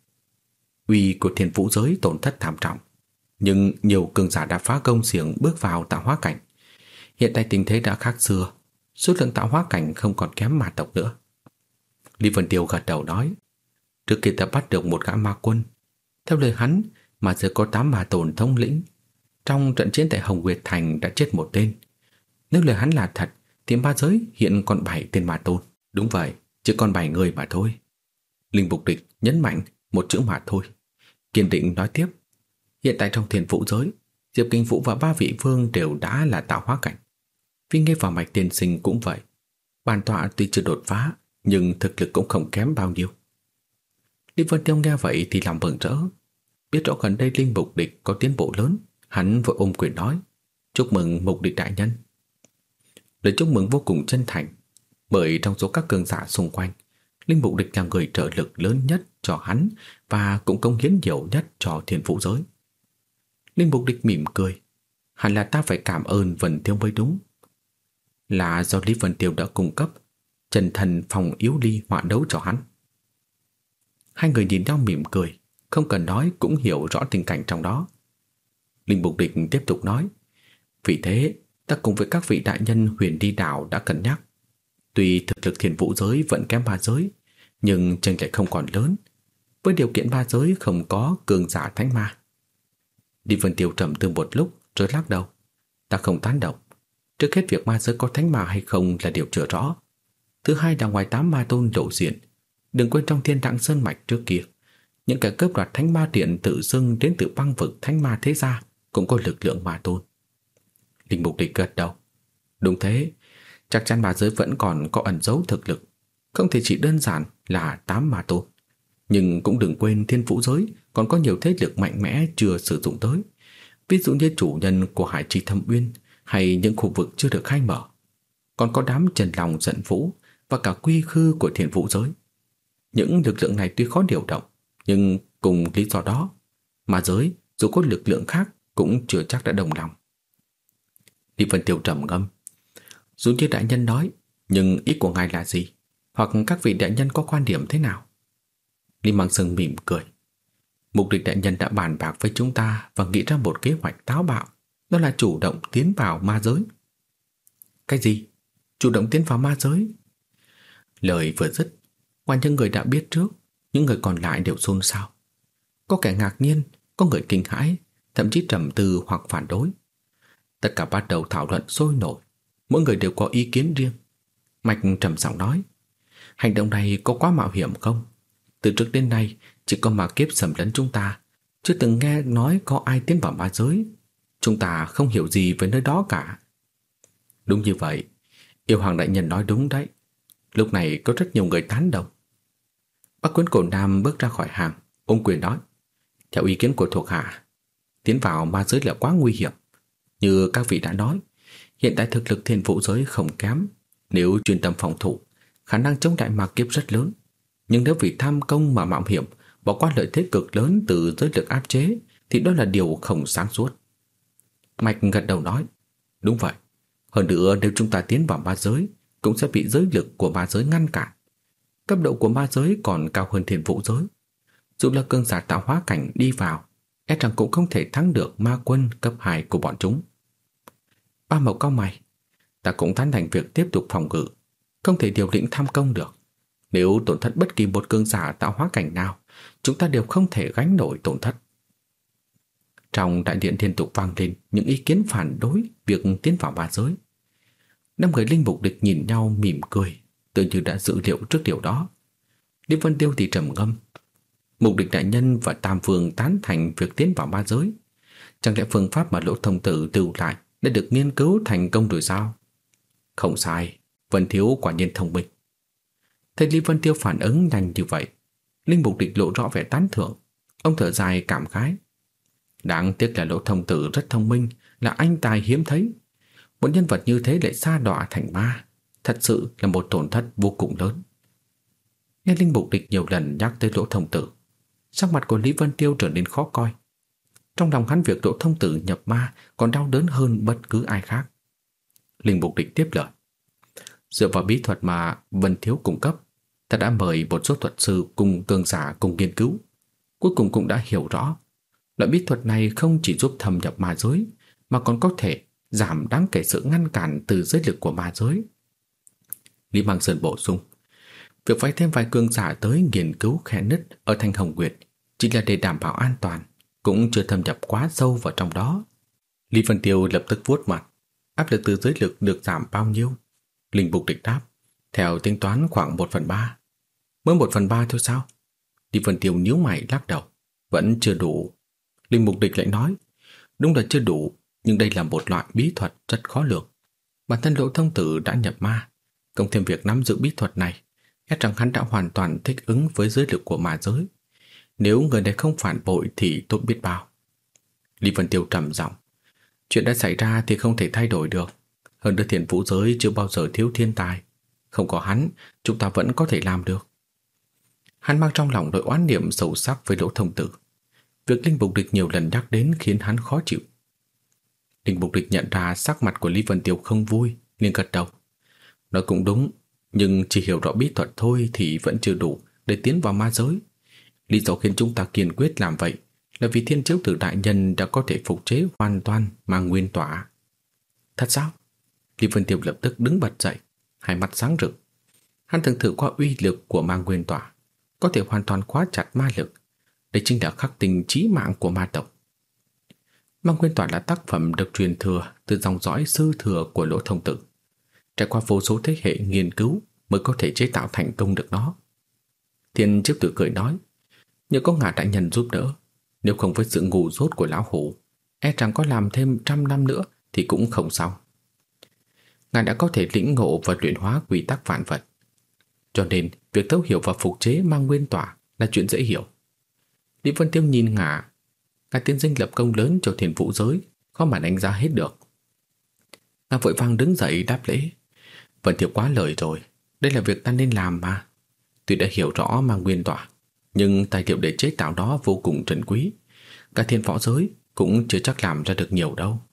uy của Thiên Vũ giới tổn thất thảm trọng. Nhưng nhiều cường giả đã phá công xiềng bước vào tạo hóa cảnh. Hiện tại tình thế đã khác xưa, số lượng tạo hóa cảnh không còn kém ma tộc nữa. Lý Vân Tiêu gật đầu nói, trước kia ta bắt được một gã ma quân. Theo lời hắn, mà giờ có tám ma tồn thống lĩnh. Trong trận chiến tại Hồng Nguyệt Thành đã chết một tên. Nếu lời hắn là thật, thì ma giới hiện còn bảy tên ma tôn. Đúng vậy, chỉ còn bảy người mà thôi. Linh Mục Địch nhấn mạnh một chữ mà thôi. Kiên định nói tiếp, hiện tại trong Thiên Vũ giới, Diệp Kinh Vũ và ba vị vương đều đã là tạo hóa cảnh. Vì nghe vào mạch tiên sinh cũng vậy. Bản tọa tuy chưa đột phá, nhưng thực lực cũng không kém bao nhiêu. Lý Vân Tiêu nghe vậy thì lòng mừng rỡ. Biết rõ gần đây Linh Mục Địch có tiến bộ lớn, hắn vội ôm quyền nói, chúc mừng Mục Địch đại nhân. Lời chúc mừng vô cùng chân thành, bởi trong số các cường giả xung quanh, Linh Mục Địch là người trợ lực lớn nhất cho hắn và cũng cống hiến nhiều nhất cho Thiên Vũ giới. Linh Mục Địch mỉm cười, hẳn là ta phải cảm ơn Vân Tiêu mới đúng. Là do Lý Vân Tiêu đã cung cấp Trần Thần Phòng Yếu Ly họa đấu cho hắn. Hai người nhìn nhau mỉm cười, không cần nói cũng hiểu rõ tình cảnh trong đó. Linh Mục Địch tiếp tục nói, vì thế Ta cùng với các vị đại nhân Huyền Đi Đảo đã cân nhắc. Tuy thực lực thiên vũ giới vẫn kém ma giới, nhưng chênh lệch không còn lớn, với điều kiện ma giới không có cường giả thánh ma. Đi Vân Tiêu trầm tư một lúc rồi lắc đầu. Ta không tán đồng. Trước hết việc ma giới có thánh ma hay không là điều chưa rõ. Thứ hai là ngoài tám ma tôn lộ diện, đừng quên trong Thiên Đặng Sơn mạch trước kia, những kẻ cướp đoạt thánh ma điện tự xưng đến từ băng vực thánh ma thế gia cũng có lực lượng ma tôn. Linh Mục Địch gật đầu. Đúng thế, chắc chắn ma giới vẫn còn có ẩn giấu thực lực, không thể chỉ đơn giản là tám ma tôn. Nhưng cũng đừng quên thiên vũ giới còn có nhiều thế lực mạnh mẽ chưa sử dụng tới, ví dụ như chủ nhân của Hải Trì Thâm Uyên hay những khu vực chưa được khai mở. Còn có đám Trần Lòng Giận Vũ và cả quy khư của thiên vũ giới. Những lực lượng này tuy khó điều động, nhưng cùng lý do đó, ma giới dù có lực lượng khác cũng chưa chắc đã đồng lòng. Lý Vân Tiêu trầm ngâm. Dù như đại nhân nói, nhưng ý của ngài là gì? Hoặc các vị đại nhân có quan điểm thế nào? Lý Mang Sừng mỉm cười. Mục Địch đại nhân đã bàn bạc với chúng ta và nghĩ ra một kế hoạch táo bạo, đó là chủ động tiến vào ma giới. Cái gì? Chủ động tiến vào ma giới? Lời vừa dứt, ngoài những người đã biết trước, những người còn lại đều xôn xao. Có kẻ ngạc nhiên, có người kinh hãi, thậm chí trầm tư hoặc phản đối. Tất cả bắt đầu thảo luận sôi nổi, mỗi người đều có ý kiến riêng. Mạch trầm giọng nói, hành động này có quá mạo hiểm không? Từ trước đến nay chỉ có ma kiếp xâm lấn chúng ta, chưa từng nghe nói có ai tiến vào ma giới. Chúng ta không hiểu gì về nơi đó cả. Đúng như vậy, Yêu Hoàng đại nhân nói đúng đấy. Lúc này có rất nhiều người tán đồng. Bác Quyến Cổ Nam bước ra khỏi hàng, ôm quyền nói, theo ý kiến của thuộc hạ, tiến vào ma giới là quá nguy hiểm. Như các vị đã nói, hiện tại thực lực thiên vũ giới không kém. Nếu chuyên tâm phòng thủ, khả năng chống đại ma kiếp rất lớn. Nhưng nếu vì tham công mà mạo hiểm, bỏ qua lợi thế cực lớn từ giới lực áp chế, thì đó là điều không sáng suốt. Mạch gật đầu nói, đúng vậy. Hơn nữa nếu chúng ta tiến vào ma giới, cũng sẽ bị giới lực của ma giới ngăn cản. Cấp độ của ma giới còn cao hơn thiên vũ giới. Dù là cường giả tạo hóa cảnh đi vào, e rằng cũng không thể thắng được ma quân cấp hai của bọn chúng. Ba Mộc cau mày. Ta cũng tán thành việc tiếp tục phòng ngự, không thể điều lĩnh tham công được. Nếu tổn thất bất kỳ một cường giả tạo hóa cảnh nào, chúng ta đều không thể gánh nổi tổn thất. Trong đại điện liên tục vang lên những ý kiến phản đối việc tiến vào ma giới. Năm người Linh Mục Địch nhìn nhau mỉm cười, tự như đã dự liệu trước điều đó. Lý Vân Tiêu thì trầm ngâm. Mục Địch đại nhân và Tam Vương tán thành việc tiến vào ma giới. Chẳng lẽ phương pháp mà Lỗ Thông Tử lưu lại đã được nghiên cứu thành công rồi sao? Không sai, Vân Thiếu quả nhiên thông minh. Thấy Lý Vân Tiêu phản ứng nhanh như vậy, Linh Mục Địch lộ rõ vẻ tán thưởng. Ông thở dài cảm khái. Đáng tiếc là Lỗ Thông Tử rất thông minh, là anh tài hiếm thấy. Một nhân vật như thế lại sa đọa thành ma, thật sự là một tổn thất vô cùng lớn. Nghe Linh Mục Địch nhiều lần nhắc tới Lỗ Thông Tử, sắc mặt của Lý Vân Tiêu trở nên khó coi. Trong lòng hắn việc Lỗ Thông Tử nhập ma còn đau đớn hơn bất cứ ai khác. Linh Mục Địch tiếp lời. Dựa vào bí thuật mà Vân Thiếu cung cấp, ta đã mời một số thuật sư cùng cường giả cùng nghiên cứu. Cuối cùng cũng đã hiểu rõ, loại bí thuật này không chỉ giúp thâm nhập ma giới, mà còn có thể giảm đáng kể sự ngăn cản từ giới lực của ma giới. Lý Mang Sơn bổ sung, việc phái thêm vài cường giả tới nghiên cứu khe nứt ở Thanh Hồng Nguyệt chỉ là để đảm bảo an toàn, cũng chưa thâm nhập quá sâu vào trong đó. Lý Vân Tiêu lập tức vuốt mặt. Áp lực từ giới lực được giảm bao nhiêu? Linh Mục Địch đáp, theo tính toán khoảng một phần ba. Mới một phần ba thôi sao? Lý Vân Tiêu nhíu mày lắc đầu. Vẫn chưa đủ. Linh Mục Địch lại nói, đúng là chưa đủ, nhưng đây là một loại bí thuật rất khó lường. Bản thân Lỗ Thông Tử đã nhập ma, cộng thêm việc nắm giữ bí thuật này, e rằng hắn đã hoàn toàn thích ứng với giới lực của ma giới. Nếu người này không phản bội thì tốt biết bao. Lý Vân Tiêu trầm giọng, chuyện đã xảy ra thì không thể thay đổi được. Hơn nữa thiên vũ giới chưa bao giờ thiếu thiên tài. Không có hắn, chúng ta vẫn có thể làm được. Hắn mang trong lòng nỗi oán niệm sâu sắc với Lỗ Thông Tử. Việc Linh Mục Địch nhiều lần nhắc đến khiến hắn khó chịu. Linh Mục Địch nhận ra sắc mặt của Lý Vân Tiêu không vui, liền gật đầu. Nói cũng đúng, nhưng chỉ hiểu rõ bí thuật thôi thì vẫn chưa đủ để tiến vào ma giới. Lý do khiến chúng ta kiên quyết làm vậy là vì Thiên Chiếu Tử đại nhân đã có thể phục chế hoàn toàn ma nguyên tỏa. Thật sao? Lý Vân Tiêu lập tức đứng bật dậy, hai mắt sáng rực. Hắn từng thử qua uy lực của ma nguyên tỏa, có thể hoàn toàn khóa chặt ma lực. Đây chính là khắc tinh chí mạng của ma tộc. Ma nguyên tỏa là tác phẩm được truyền thừa từ dòng dõi sư thừa của Lỗ Thông Tử, trải qua vô số thế hệ nghiên cứu mới có thể chế tạo thành công được nó. Thiên Chiếc Tử cười nói, nhờ có Ngà đại nhân giúp đỡ, nếu không với sự ngu dốt của lão hủ, e rằng có làm thêm trăm năm nữa thì cũng không xong. Ngài đã có thể lĩnh ngộ và luyện hóa quy tắc vạn vật, cho nên việc thấu hiểu và phục chế ma nguyên tỏa là chuyện dễ hiểu. Lý Vân Tiêu nhìn Ngà, Ngà tiên sinh lập công lớn cho Thiên Vũ giới, khó mà đánh giá hết được. Ngà vội vàng đứng dậy đáp lễ, Vân Tiêu quá lời rồi, đây là việc ta nên làm mà. Tuy đã hiểu rõ ma nguyên tỏa, nhưng tài liệu để chế tạo đó vô cùng trân quý, cả thiên võ giới cũng chưa chắc làm ra được nhiều đâu.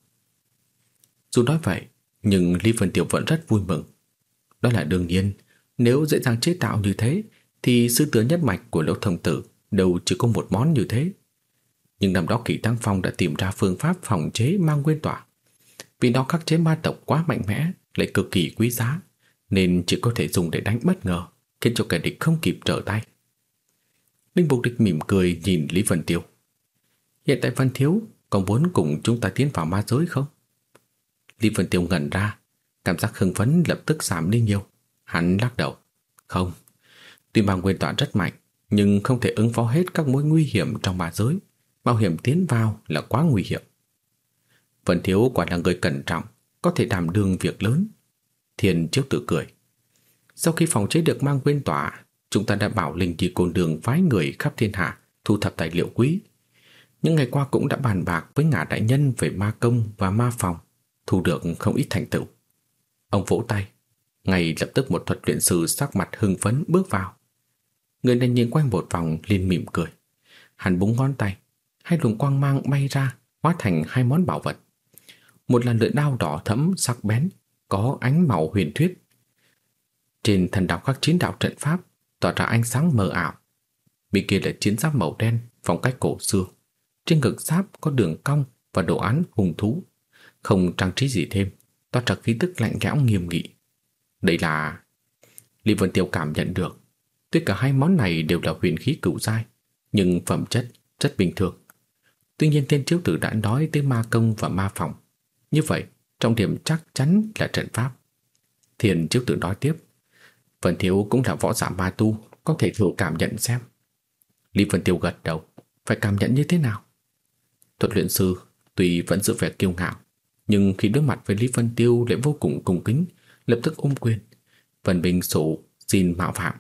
Dù nói vậy, nhưng Lý Vân Tiêu vẫn rất vui mừng. Đó là đương nhiên, nếu dễ dàng chế tạo như thế thì sư tử nhất mạch của Lỗ Thông Tử đâu chỉ có một món như thế. Nhưng năm đó Kỷ Tăng Phong đã tìm ra phương pháp phòng chế ma nguyên tỏa. Vì nó khắc chế ma tộc quá mạnh mẽ, lại cực kỳ quý giá, nên chỉ có thể dùng để đánh bất ngờ, khiến cho kẻ địch không kịp trở tay. Linh Mục Địch mỉm cười nhìn Lý Vân Tiêu. Hiện tại Văn Thiếu có muốn cùng chúng ta tiến vào ma giới không? Lý Vân Tiêu ngẩn ra, cảm giác hưng phấn lập tức giảm đi nhiều. Hắn lắc đầu. Không, tuy ma nguyên tỏa rất mạnh, nhưng không thể ứng phó hết các mối nguy hiểm trong ma giới. Mạo hiểm tiến vào là quá nguy hiểm. Vân Thiếu quả là người cẩn trọng, có thể đảm đương việc lớn. Thiên Chiếc Tử cười. Sau khi phòng chế được ma nguyên tỏa, chúng ta đã bảo Linh Chi Côn Đường phái người khắp thiên hạ thu thập tài liệu quý. Những ngày qua cũng đã bàn bạc với Ngà đại nhân về ma công và ma phòng, thu được không ít thành tựu. Ông vỗ tay, ngay lập tức một thuật luyện sư sắc mặt hưng phấn bước vào. Người này nhìn quanh một vòng liền mỉm cười. Hắn búng ngón tay, hai luồng quang mang bay ra, hóa thành hai món bảo vật. Một là lưỡi đao đỏ thẫm sắc bén, có ánh màu huyền thuyết. Trên thần đạo khắc chín đạo trận pháp, tỏa ra ánh sáng mờ ảo. Bên kia là chiến giáp màu đen, phong cách cổ xưa. Trên ngực giáp có đường cong và đồ án hung thú, không trang trí gì thêm, toát ra khí tức lạnh lẽo nghiêm nghị. Đây là... Lý Vân Tiêu cảm nhận được, tuy cả hai món này đều là huyền khí cửu giai, nhưng phẩm chất rất bình thường. Tuy nhiên Thiên Chiếu Tử đã nói tới ma công và ma phòng, như vậy trọng điểm chắc chắn là trận pháp. Thiên Chiếu Tử nói tiếp, Vân Thiếu cũng là võ giả ma tu, có thể thử cảm nhận xem. Lý Vân Tiêu gật đầu, phải cảm nhận như thế nào? Thuật luyện sư tuy vẫn giữ vẻ kiêu ngạo, nhưng khi đối mặt với Lý Vân Tiêu lại vô cùng cung kính, lập tức ôm quyền. Vân Bình Sủ xin mạo phạm.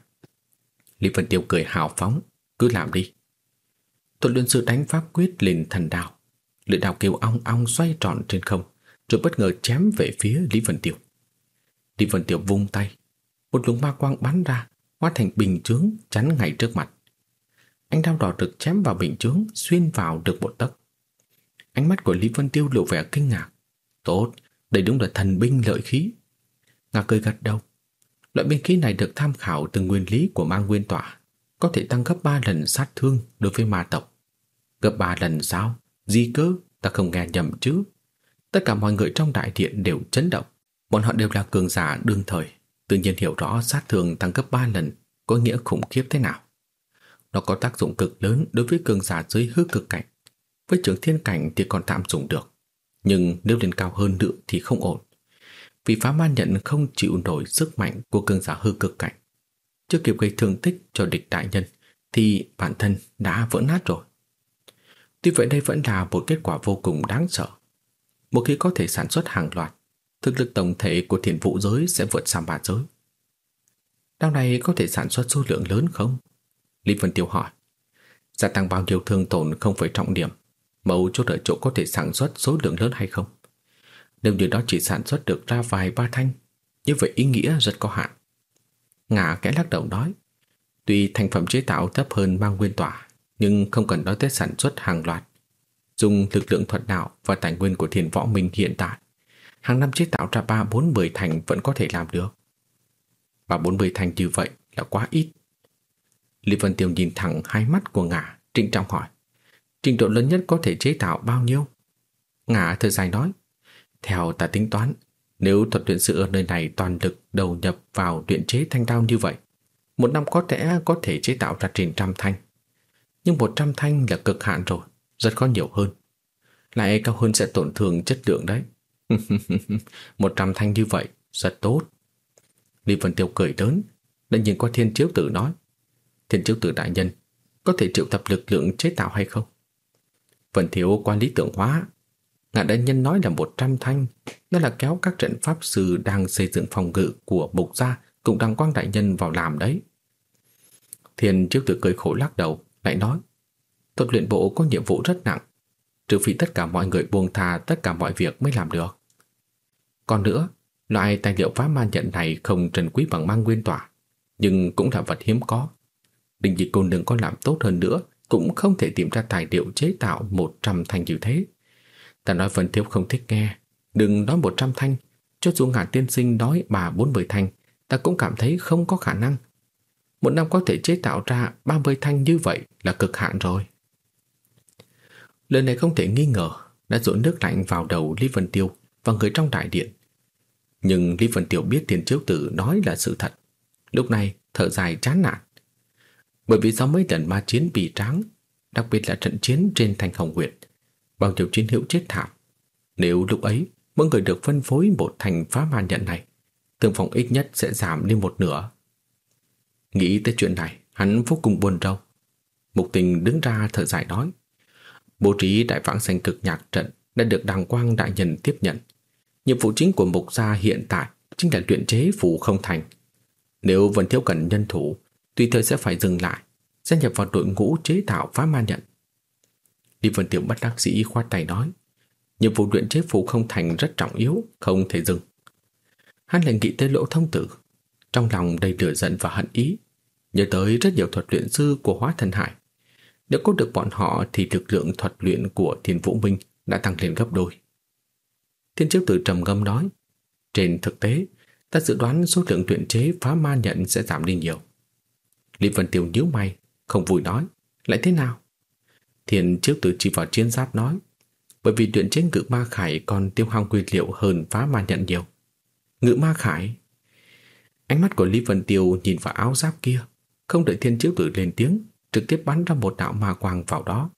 Lý Vân Tiêu cười hào phóng, cứ làm đi. Thuật luyện sư đánh pháp quyết lên thần đao, lưỡi đao kêu ong ong xoay tròn trên không, rồi bất ngờ chém về phía Lý Vân Tiêu. Lý Vân Tiêu vung tay, một luồng ma quang bắn ra, hóa thành bình chướng chắn ngay trước mặt. Ánh đao đỏ rực chém vào bình chướng, xuyên vào được một tấc. Ánh mắt của Lý Vân Tiêu lộ vẻ kinh ngạc. Tốt, đây đúng là thần binh lợi khí. Ngà cười gật đầu. Loại binh khí này được tham khảo từ nguyên lý của ma nguyên tỏa, có thể tăng gấp ba lần sát thương đối với ma tộc. Gấp ba lần sao? Gì cơ? Ta không nghe nhầm chứ? Tất cả mọi người trong đại điện đều chấn động. Bọn họ đều là cường giả đương thời, tự nhiên hiểu rõ sát thương tăng gấp ba lần có nghĩa khủng khiếp thế nào. Nó có tác dụng cực lớn đối với cường giả dưới hư cực cảnh. Với trưởng thiên cảnh thì còn tạm dùng được, nhưng nếu lên cao hơn nữa thì không ổn. Vì phá ma nhận không chịu nổi sức mạnh của cường giả hư cực cảnh, chưa kịp gây thương tích cho địch đại nhân thì bản thân đã vỡ nát rồi. Tuy vậy đây vẫn là một kết quả vô cùng đáng sợ. Một khi có thể sản xuất hàng loạt, thực lực tổng thể của Thiên Vũ giới sẽ vượt xa ma giới. Đao này có thể sản xuất số lượng lớn không? Lý Vân Tiêu hỏi. Gia tăng bao nhiêu thương tổn không phải trọng điểm, mấu chốt ở chỗ có thể sản xuất số lượng lớn hay không. Nếu như đó chỉ sản xuất được ra vài ba thanh, như vậy ý nghĩa rất có hạn. Ngà kẽ lắc đầu nói, tuy thành phẩm chế tạo thấp hơn ma nguyên tỏa, nhưng không cần nói tới sản xuất hàng loạt. Dùng lực lượng thuật đạo và tài nguyên của Thiên Võ Minh hiện tại, hàng năm chế tạo ra ba bốn mươi thành vẫn có thể làm được. Ba bốn mươi thành như vậy là quá ít. Lý Vân Tiêu nhìn thẳng hai mắt của Ngà, trịnh trọng hỏi, trình độ lớn nhất có thể chế tạo bao nhiêu? Ngà thở dài nói, theo ta tính toán, Nếu thuật luyện sư ở nơi này toàn lực đầu nhập vào luyện chế thanh đao như vậy, một năm có thể có thể chế tạo ra trên trăm thanh. Nhưng một trăm thanh là cực hạn rồi, rất khó nhiều hơn. Lại cao hơn sẽ tổn thương chất lượng đấy. Một trăm thanh như vậy, rất tốt. Lý Vân Tiêu cười lớn, đã nhìn qua Thiên Chiếu Tử nói: Thiên Chiếu Tử đại nhân, có thể triệu tập lực lượng chế tạo hay không? Vân Thiếu quá lý tưởng hóa. Ngạn đại nhân nói là một trăm thanh, đó là kéo các trận pháp sư đang xây dựng phòng ngự của Mục gia cùng Đằng Quang đại nhân vào làm đấy. Thiên Chiếu Tử cười khổ lắc đầu, lại nói: thuật luyện bộ có nhiệm vụ rất nặng, trừ phi tất cả mọi người buông tha tất cả mọi việc mới làm được. Còn nữa, loại tài liệu phá ma nhận này không trân quý bằng mang nguyên tỏa, nhưng cũng là vật hiếm có. Đình Dị cô nương có làm tốt hơn nữa cũng không thể tìm ra tài liệu chế tạo một trăm thanh như thế. Ta nói Vân Thiếu không thích nghe, đừng nói một trăm thanh, cho dù Ngạn tiên sinh nói ba bốn mươi thanh, ta cũng cảm thấy không có khả năng. Một năm có thể chế tạo ra ba mươi thanh như vậy là cực hạn rồi. Lời này không thể nghi ngờ đã dội nước lạnh vào đầu Lý Vân Tiêu và người trong đại điện. Nhưng Lý Vân Tiêu biết Thiên Chiếu Tử nói là sự thật, lúc này thở dài chán nản. Bởi vì sau mấy lần ma chiến bỉ tráng, đặc biệt là trận chiến trên thành Hồng Huyệt, bao nhiêu chiến hữu chết thảm. Nếu lúc ấy mỗi người được phân phối một thành phá ma nhận này, thương vong ít nhất sẽ giảm đi một nửa. Nghĩ tới chuyện này, hắn vô cùng buồn rầu. Mục Tình đứng ra thở dài nói: bố trí đại vãng sanh cực nhạc trận đã được Đàng Quang đại nhân tiếp nhận. Nhiệm vụ chính của Mục gia hiện tại chính là luyện chế phù không thành. Nếu vẫn thiếu cần nhân thủ, tùy thời sẽ phải dừng lại, gia nhập vào đội ngũ chế tạo phá ma nhận. Lý Vân Tiêu bất đắc dĩ khoát tay nói: nhiệm vụ luyện chế phù không thành rất trọng yếu, không thể dừng. Hắn lại nghĩ tới Lỗ Thông Tử, trong lòng đầy lửa giận và hận ý, nhớ tới rất nhiều thuật luyện sư của Hóa Thần Hải. Nếu có được bọn họ thì lực lượng thuật luyện của Thiên Vũ Minh đã tăng lên gấp đôi. Thiên Chiếu Tử trầm ngâm nói: trên thực tế, ta dự đoán số lượng luyện chế phá ma nhận sẽ giảm đi nhiều. Lý Vân Tiêu nhíu mày, không vui nói: lại thế nào? Thiên Chiếu Tử chỉ vào chiến giáp nói: bởi vì luyện chế ngự ma khải còn tiêu hao nguyên liệu hơn phá ma nhận nhiều. Ngự ma khải? Ánh mắt của Lý Vân Tiêu nhìn vào áo giáp kia, không đợi Thiên Chiếu Tử lên tiếng, trực tiếp bắn ra một đạo ma quang vào đó.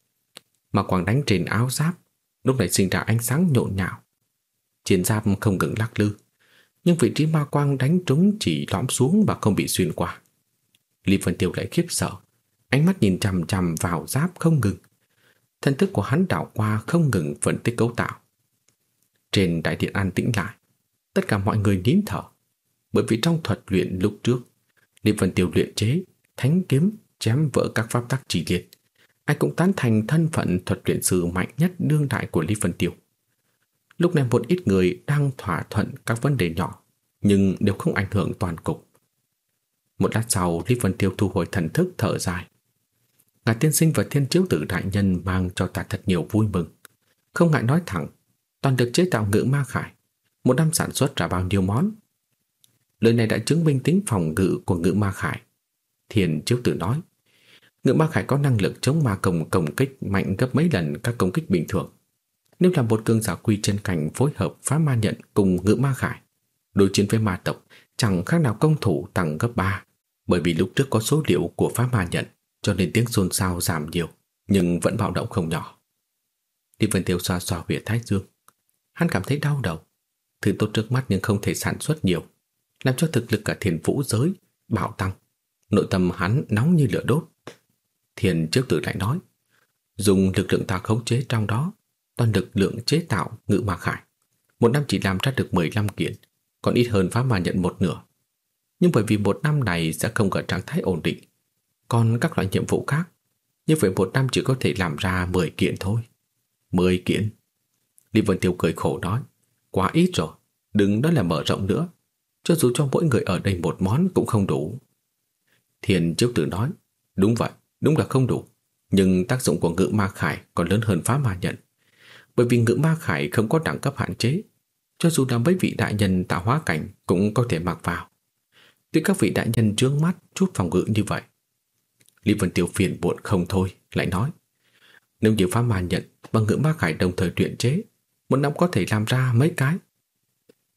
Ma quang đánh trên áo giáp, lúc này sinh ra ánh sáng nhộn nhạo. Chiến giáp không ngừng lắc lư, nhưng vị trí ma quang đánh trúng chỉ lõm xuống và không bị xuyên qua. Lý Vân Tiêu lại khiếp sợ, ánh mắt nhìn chằm chằm vào giáp không ngừng. Thần thức của hắn đảo qua không ngừng phân tích cấu tạo. Trên đại điện an tĩnh lại, tất cả mọi người nín thở, bởi vì trong thuật luyện lúc trước, Lý Vân Tiêu luyện chế thánh kiếm chém vỡ các pháp tắc chi liệt. Ai cũng tán thành thân phận thuật luyện sư mạnh nhất đương đại của Lý Vân Tiêu. Lúc này một ít người đang thỏa thuận các vấn đề nhỏ, nhưng đều không ảnh hưởng toàn cục. Một lát sau, Lý Vân Tiêu thu hồi thần thức thở dài. Ngài tiên sinh và Thiên Chiếu Tử đại nhân mang cho ta thật nhiều vui mừng. Không ngại nói thẳng, toàn được chế tạo ngự ma khải, một năm sản xuất ra bao nhiêu món. Lời này đã chứng minh tính phòng ngự của ngự ma khải. Thiên Chiếu Tử nói: ngự ma khải có năng lực chống ma công công kích mạnh gấp mấy lần các công kích bình thường. Nếu là một cường giả quy chân cảnh phối hợp phá ma nhận cùng ngự ma khải, đối chiến với ma tộc chẳng khác nào công thủ tăng gấp ba. Bởi vì lúc trước có số liệu của phá ma nhận, cho nên tiếng xôn xao giảm nhiều, nhưng vẫn bạo động không nhỏ. Lý Vân Tiêu xoa xoa huyệt thái dương. Hắn cảm thấy đau đầu. Thứ tốt trước mắt nhưng không thể sản xuất nhiều, làm cho thực lực cả Thiên Vũ giới bạo tăng. Nội tâm hắn nóng như lửa đốt. Thiên Chiếu Tử lại nói: dùng lực lượng ta khống chế trong đó, toàn lực lượng chế tạo ngự ma khải, một năm chỉ làm ra được mười lăm kiện, còn ít hơn phá ma nhận một nửa. Nhưng bởi vì một năm này sẽ không ở trạng thái ổn định, còn các loại nhiệm vụ khác, như vậy một năm chỉ có thể làm ra mười kiện thôi. mười kiện? Lý Vân Tiêu cười khổ nói: quá ít rồi, đừng nói là mở rộng nữa. Cho dù cho mỗi người ở đây một món cũng không đủ. Thiên Chiếu Tử nói: đúng vậy, đúng là không đủ. Nhưng tác dụng của ngự ma khải còn lớn hơn phá ma nhận. Bởi vì ngự ma khải không có đẳng cấp hạn chế, cho dù là mấy vị đại nhân tạo hóa cảnh cũng có thể mặc vào. Tuy các vị đại nhân trướng mắt chút phòng ngự như vậy. Lý Vân Tiêu phiền muộn không thôi, lại nói: nếu như phá ma nhận và ngự ma khải đồng thời luyện chế, một năm có thể làm ra mấy cái.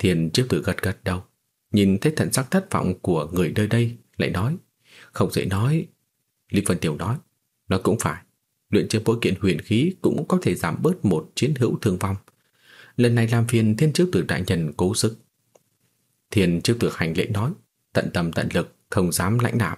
Thiên chiếu tử gật gật đầu, nhìn thấy thần sắc thất vọng của người nơi đây, lại nói, không dễ nói. Lý Vân Tiêu nói, nó cũng phải, luyện chế bối kiện huyền khí cũng có thể giảm bớt một chiến hữu thương vong. Lần này làm phiền Thiên chiếu tử đại nhân cố sức. Thiên chiếu tử hành lễ nói, tận tâm tận lực, không dám lãnh đạm.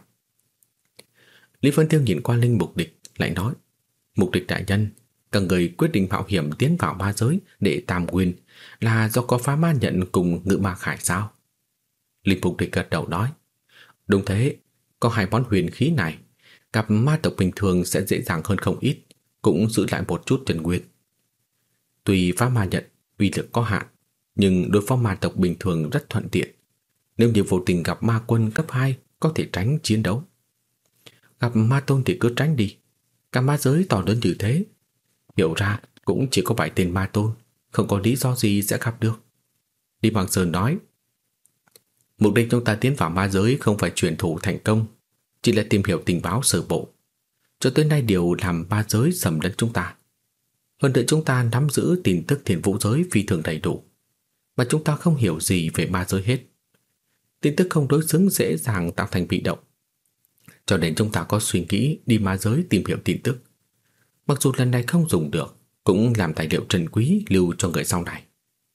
Lý Vân Tiêu nhìn qua Linh Mục Địch, lại nói, Mục Địch đại nhân, các người quyết định mạo hiểm tiến vào ma giới để tam nguyên là do có phá ma nhận cùng ngự ma khải sao? Linh Mục Địch gật đầu nói, đúng thế, có hai món huyền khí này, gặp ma tộc bình thường sẽ dễ dàng hơn không ít, cũng giữ lại một chút chân nguyên. Tuy phá ma nhận uy lực có hạn, nhưng đối phó ma tộc bình thường rất thuận tiện. Nếu như vô tình gặp ma quân cấp hai, có thể tránh chiến đấu. Gặp ma tôn thì cứ tránh đi. Cả ma giới to lớn như thế, hiểu ra cũng chỉ có vài tên ma tôn, không có lý do gì sẽ gặp được. Lý Bằng Sơn nói, mục đích chúng ta tiến vào ma giới không phải truyền thủ thành công, chỉ là tìm hiểu tình báo sơ bộ. Cho tới nay điều làm ma giới xâm lấn chúng ta. Hơn nữa chúng ta nắm giữ tin tức thiên vũ giới phi thường đầy đủ, mà chúng ta không hiểu gì về ma giới hết. Tin tức không đối xứng dễ dàng tạo thành bị động. Cho nên chúng ta có suy nghĩ đi ma giới tìm hiểu tin tức. Mặc dù lần này không dùng được, cũng làm tài liệu trân quý lưu cho người sau này.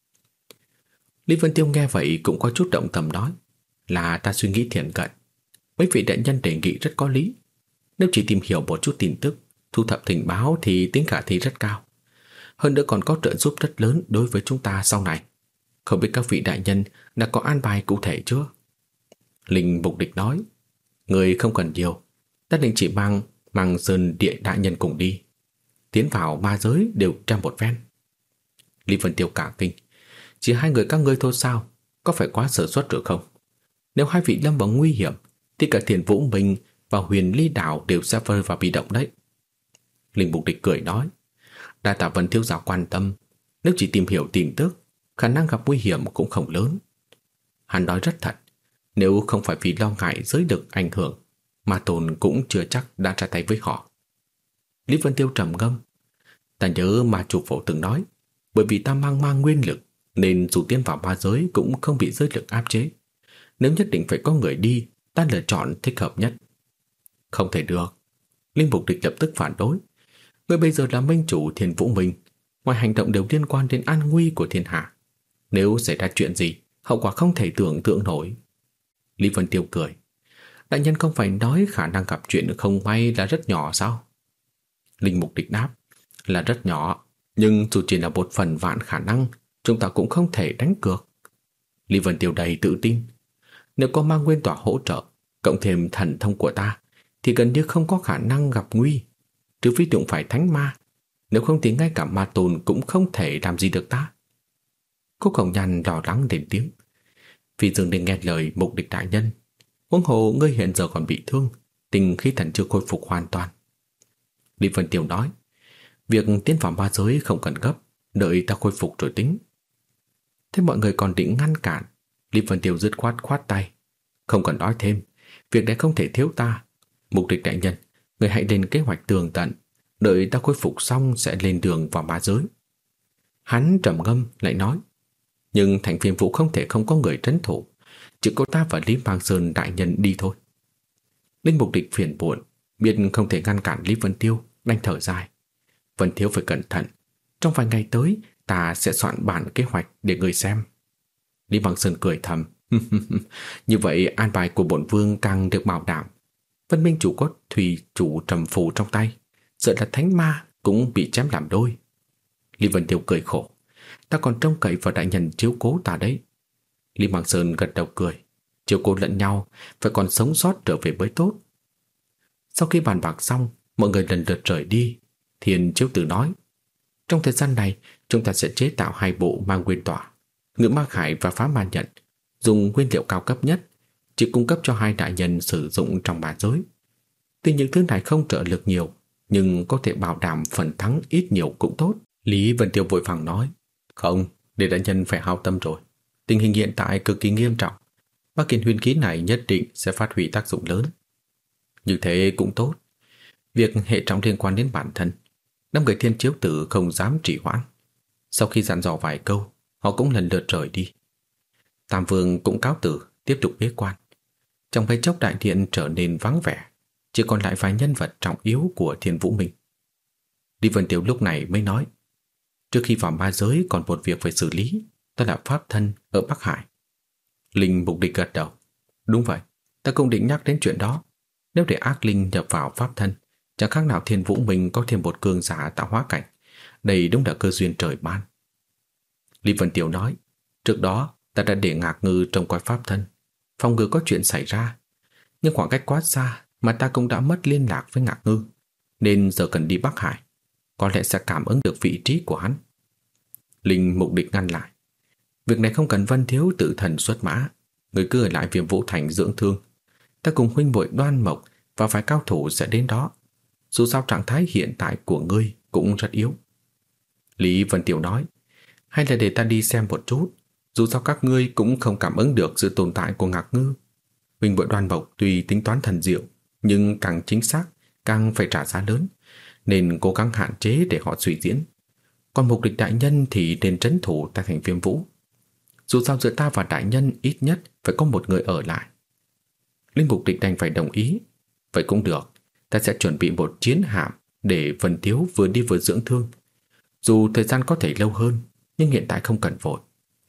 Lý Vân Tiêu nghe vậy cũng có chút động tâm nói, là ta suy nghĩ thiện cận. Mấy vị đại nhân đề nghị rất có lý. Nếu chỉ tìm hiểu một chút tin tức, thu thập tình báo thì tính khả thi rất cao. Hơn nữa còn có trợ giúp rất lớn đối với chúng ta sau này. Không biết các vị đại nhân đã có an bài cụ thể chưa? Linh Mục Địch nói, người không cần nhiều, ta định chỉ mang mang Sơn Địa đại nhân cùng đi. Tiến vào ma giới đều tra một phen. Lý Vân Tiêu cả kinh, chỉ hai người các ngươi thôi sao? Có phải quá sơ suất rồi không? Nếu hai vị lâm vào nguy hiểm thì cả Thiền Vũ Minh và Huyền Ly Đảo đều sẽ rơi vào bị động đấy. Linh Mục Địch cười nói, đa tạ Vân thiếu gia quan tâm, nếu chỉ tìm hiểu tin tức, khả năng gặp nguy hiểm cũng không lớn. Hắn nói rất thật, nếu không phải vì lo ngại giới được ảnh hưởng, Ma Tôn cũng chưa chắc đã ra tay với họ. Lý Vân Tiêu trầm ngâm, ta nhớ Ma Chủ Phổ từng nói, bởi vì ta mang ma nguyên lực nên dù tiến vào ma giới cũng không bị giới lực áp chế. Nếu nhất định phải có người đi, ta lựa chọn thích hợp nhất. Không thể được. Linh Mục Địch lập tức phản đối. Người bây giờ là minh chủ Thiên Vũ Minh, mọi hành động đều liên quan đến an nguy của thiên hạ. Nếu xảy ra chuyện gì, hậu quả không thể tưởng tượng nổi. Lý Vân Tiêu cười, đại nhân không phải nói khả năng gặp chuyện không may là rất nhỏ sao? Linh Mục Địch đáp, là rất nhỏ, nhưng dù chỉ là một phần vạn khả năng, chúng ta cũng không thể đánh cược. Lý Vân Tiêu đầy tự tin, nếu có ma nguyên tỏa hỗ trợ, cộng thêm thần thông của ta, thì gần như không có khả năng gặp nguy, trừ phi đụng phải thánh ma. Nếu không thì ngay cả ma tôn cũng không thể làm gì được ta. Cô Khổng Nhan lo lắng đến tiếng, Phi Dương nên nghe lời Mục Địch đại nhân, huống hồ ngươi hiện giờ còn bị thương, tình khí thần chưa khôi phục hoàn toàn. Lý Vân Tiêu nói, việc tiến vào ma giới không cần gấp, đợi ta khôi phục rồi tính. Thế mọi người còn định ngăn cản, Lý Vân Tiêu dứt khoát khoát tay, không cần nói thêm, việc này không thể thiếu ta. Mục Địch đại nhân, người hãy lên kế hoạch tường tận, đợi ta khôi phục xong sẽ lên đường vào ma giới. Hắn trầm ngâm lại nói, nhưng thành Phiên Vũ không thể không có người trấn thủ, chỉ có ta và Lý Mang Sơn đại nhân đi thôi. Linh Mục Địch phiền muộn, biết không thể ngăn cản Lý Vân Tiêu, đành thở dài. Vân thiếu phải cẩn thận, trong vài ngày tới ta sẽ soạn bản kế hoạch để người xem. Lý Mang Sơn cười thầm, như vậy an bài của bổn vương càng được bảo đảm. Vân Minh chủ có thủy chủ trầm phù trong tay, sợ là thánh ma cũng bị chém làm đôi. Lý Vân Tiêu cười khổ, ta còn trông cậy vào đại nhân chiếu cố ta đấy. Lý Mang Sơn gật đầu cười, chiếu cố lẫn nhau, phải còn sống sót trở về mới tốt. Sau khi bàn bạc xong, mọi người lần lượt rời đi. Thiên Chiếu Tử nói, trong thời gian này chúng ta sẽ chế tạo hai bộ ma nguyên tỏa, ngự ma khải và phá ma nhận, dùng nguyên liệu cao cấp nhất, chỉ cung cấp cho hai đại nhân sử dụng trong ma giới. Tuy những thứ này không trợ lực nhiều, nhưng có thể bảo đảm phần thắng ít nhiều cũng tốt. Lý Vân Tiêu vội vàng nói, không, để đại nhân phải hao tâm rồi. Tình hình hiện tại cực kỳ nghiêm trọng, ba kiện huyền khí này nhất định sẽ phát huy tác dụng lớn. Như thế cũng tốt. Việc hệ trọng liên quan đến bản thân, năm người Thiên Chiếu Tử không dám trì hoãn. Sau khi dặn dò vài câu, họ cũng lần lượt rời đi. Tam Vương cũng cáo từ, tiếp tục bế quan. Trong mấy chốc đại điện trở nên vắng vẻ, chỉ còn lại vài nhân vật trọng yếu của Thiên Vũ Minh. Lý Vân Tiêu lúc này mới nói, trước khi vào ma giới còn một việc phải xử lý, đó là pháp thân ở Bắc Hải. Linh Mục Địch gật đầu. Đúng vậy, ta cũng định nhắc đến chuyện đó. Nếu để ác linh nhập vào pháp thân, chẳng khác nào Thiên Vũ Minh có thêm một cường giả tạo hóa cảnh. Đây đúng là cơ duyên trời ban. Lý Vân Tiêu nói, trước đó ta đã để Ngạc Ngư trông coi pháp thân, phòng ngừa có chuyện xảy ra. Nhưng khoảng cách quá xa mà ta cũng đã mất liên lạc với Ngạc Ngư, nên giờ cần đi Bắc Hải, có lẽ sẽ cảm ứng được vị trí của hắn. Linh Mục Địch ngăn lại. Việc này không cần Vân Thiếu tự thần xuất mã, người cứ ở lại Viêm Vũ Thành dưỡng thương. Ta cùng huynh muội Đoan Mộc và vài cao thủ sẽ đến đó. Dù sao trạng thái hiện tại của ngươi cũng rất yếu. Lý Vân Tiêu nói, hay là để ta đi xem một chút. Dù sao các ngươi cũng không cảm ứng được sự tồn tại của Ngạc Ngư. Huynh muội Đoan Mộc tuy tính toán thần diệu, nhưng càng chính xác càng phải trả giá lớn, nên cố gắng hạn chế để họ suy diễn. Còn Mục Địch đại nhân thì nên trấn thủ tại thành Viêm Vũ. Dù sao giữa ta và đại nhân ít nhất phải có một người ở lại. Linh Mục Địch đành phải đồng ý. Vậy cũng được, ta sẽ chuẩn bị một chiến hạm để Vân Tiếu vừa đi vừa dưỡng thương. Dù thời gian có thể lâu hơn, nhưng hiện tại không cần vội.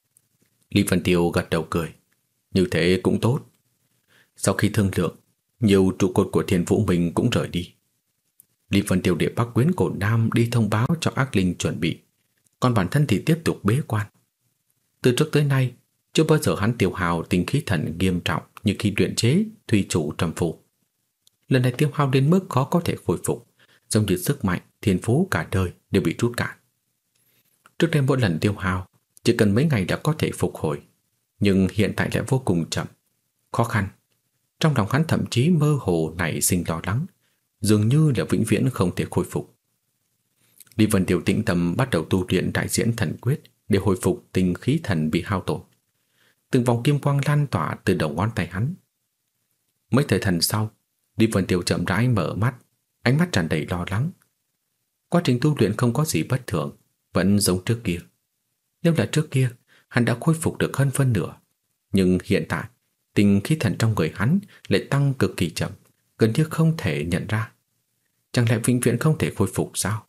Lý Vân Tiêu gật đầu cười. Như thế cũng tốt. Sau khi thương lượng, nhiều trụ cột của Thiên Vũ Minh cũng rời đi. Lý Vân Tiêu để Bắc Quyến Cổ Nam đi thông báo cho ác linh chuẩn bị, còn bản thân thì tiếp tục bế quan. Từ trước tới nay, chưa bao giờ hắn tiêu hao tinh khí thần nghiêm trọng như khi luyện chế thủy chủ trầm phù. Lần này tiêu hao đến mức khó có thể khôi phục, giống như sức mạnh thiên phú cả đời đều bị rút cạn. Trước đây mỗi lần tiêu hao chỉ cần mấy ngày đã có thể phục hồi, nhưng hiện tại lại vô cùng chậm, khó khăn. Trong lòng hắn thậm chí mơ hồ nảy sinh lo lắng, dường như là vĩnh viễn không thể khôi phục. Lý Vân Tiêu tĩnh tâm bắt đầu tu luyện đại diễn thần quyết để hồi phục tinh khí thần bị hao tổn. Từng vòng kim quang lan tỏa từ đầu ngón tay hắn. Mấy thời thần sau, Lý Vân Tiêu chậm rãi mở mắt, ánh mắt tràn đầy lo lắng. Quá trình tu luyện không có gì bất thường, vẫn giống trước kia. Nếu là trước kia, hắn đã khôi phục được hơn phân nửa, nhưng hiện tại, tinh khí thần trong người hắn lại tăng cực kỳ chậm, gần như không thể nhận ra. Chẳng lẽ vĩnh viễn không thể khôi phục sao?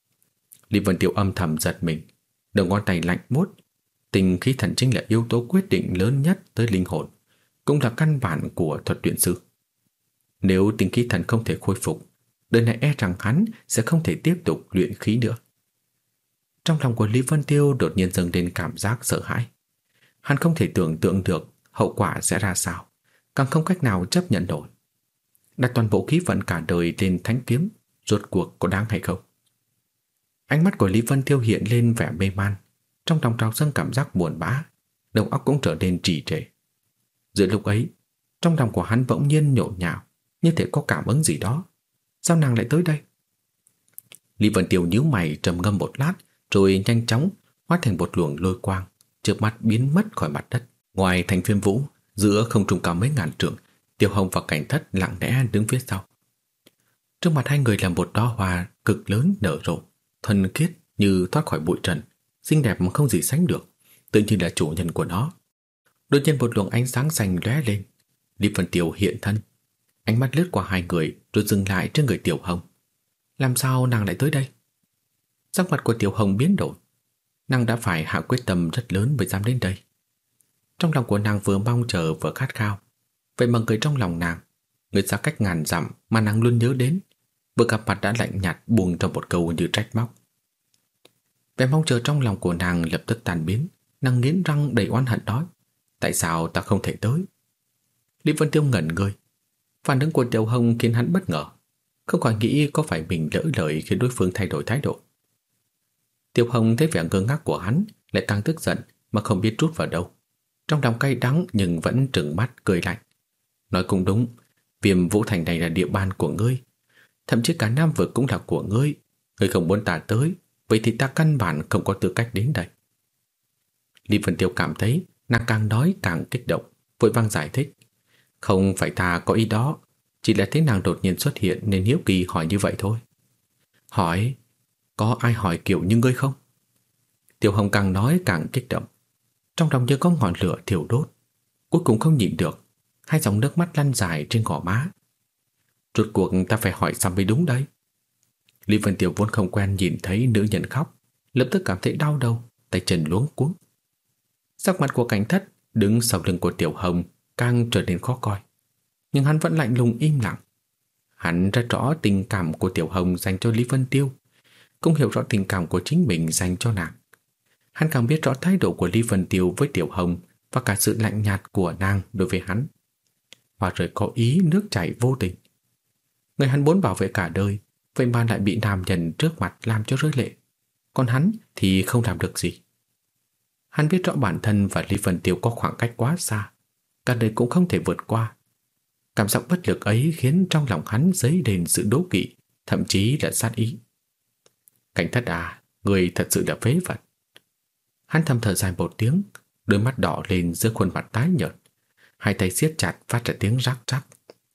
Lý Vân Tiêu âm thầm giật mình, đầu ngón tay lạnh buốt. Tinh khí thần chính là yếu tố quyết định lớn nhất tới linh hồn, cũng là căn bản của thuật luyện sư. Nếu tinh khí thần không thể khôi phục, đời này e rằng hắn sẽ không thể tiếp tục luyện khí nữa. Trong lòng của Lý Vân Tiêu đột nhiên dâng lên cảm giác sợ hãi. Hắn không thể tưởng tượng được hậu quả sẽ ra sao, càng không cách nào chấp nhận nổi. Đặt toàn bộ khí vận cả đời lên thánh kiếm, rốt cuộc có đáng hay không? Ánh mắt của Lý Vân Tiêu hiện lên vẻ mê man, trong lòng trào dâng cảm giác buồn bã, đầu óc cũng trở nên trì trệ. Giữa lúc ấy, trong lòng của hắn bỗng nhiên nhộn nhạo, như thể có cảm ứng gì đó. Sao nàng lại tới đây? Lý Vân Tiêu nhíu mày trầm ngâm một lát, rồi nhanh chóng hóa thành một luồng lôi quang, chớp mắt biến mất khỏi mặt đất. Ngoài thành Viêm Vũ, giữa không trung cao mấy ngàn trượng, Tiêu Hồng và Cảnh Thất lặng lẽ đứng phía sau. Trước mặt hai người là một đóa hoa cực lớn nở rộ, thuần khiết như thoát khỏi bụi trần, xinh đẹp mà không gì sánh được, tự nhiên là chủ nhân của nó. Đột nhiên một luồng ánh sáng xanh lóe lên, Lý Vân Tiêu hiện thân, ánh mắt lướt qua hai người rồi dừng lại trên người Tiểu Hồng. Làm sao nàng lại tới đây? Sắc mặt của Tiểu Hồng biến đổi, nàng đã phải hạ quyết tâm rất lớn mới dám đến đây. Trong lòng của nàng vừa mong chờ vừa khát khao, vậy mà người trong lòng nàng, người xa cách ngàn dặm mà nàng luôn nhớ đến, vừa gặp mặt đã lạnh nhạt buông ra một câu như trách móc. Vẻ mong chờ trong lòng của nàng lập tức tan biến, nàng nghiến răng đầy oán hận nói: tại sao ta không thể tới? Lý Vân Tiêu ngẩn người, phản ứng của Tiểu Hồng khiến hắn bất ngờ, không khỏi nghĩ có phải mình lỡ lời khiến đối phương thay đổi thái độ. Tiểu Hồng thấy vẻ ngơ ngác của hắn, lại càng tức giận mà không biết trút vào đâu. Trong lòng cay đắng nhưng vẫn trừng mắt cười lạnh. Nói cũng đúng, Viêm Vũ Thành này là địa bàn của ngươi, thậm chí cả Nam Vực cũng là của ngươi. Ngươi không muốn ta tới, vậy thì ta căn bản không có tư cách đến đây. Lý Vân Tiêu cảm thấy nàng càng nói càng kích động, vội vang giải thích: không phải ta có ý đó, chỉ là thấy nàng đột nhiên xuất hiện nên hiếu kỳ hỏi như vậy thôi. Hỏi? Có ai hỏi kiểu như ngươi không? Tiểu Hồng càng nói càng kích động. Trong lòng như có ngọn lửa thiêu đốt. Cuối cùng không nhịn được, hai dòng nước mắt lăn dài trên gò má. Rốt cuộc ta phải hỏi sao mới đúng đây. Lý Vân Tiêu vốn không quen nhìn thấy nữ nhân khóc, lập tức cảm thấy đau đầu, tay chân luống cuống. Sắc mặt của Cảnh Thất đứng sau lưng của Tiểu Hồng càng trở nên khó coi, nhưng hắn vẫn lạnh lùng im lặng. Hắn rất rõ tình cảm của Tiểu Hồng dành cho Lý Vân Tiêu, cũng hiểu rõ tình cảm của chính mình dành cho nàng. Hắn càng biết rõ thái độ của Lý Vân Tiêu với Tiểu Hồng và cả sự lạnh nhạt của nàng đối với hắn. Hoa rơi có ý nước chảy vô tình. Người hắn muốn bảo vệ cả đời, vậy mà lại bị nam nhân trước mặt làm cho rơi lệ. Còn hắn thì không làm được gì. Hắn biết rõ bản thân và Lý Vân Tiêu có khoảng cách quá xa, cả đời cũng không thể vượt qua. Cảm giác bất lực ấy khiến trong lòng hắn dấy lên sự đố kỵ, thậm chí là sát ý. Cảnh Thất à, người thật sự là phế vật. Hắn thầm thở dài một tiếng, đôi mắt đỏ lên giữa khuôn mặt tái nhợt, hai tay siết chặt phát ra tiếng rắc rắc.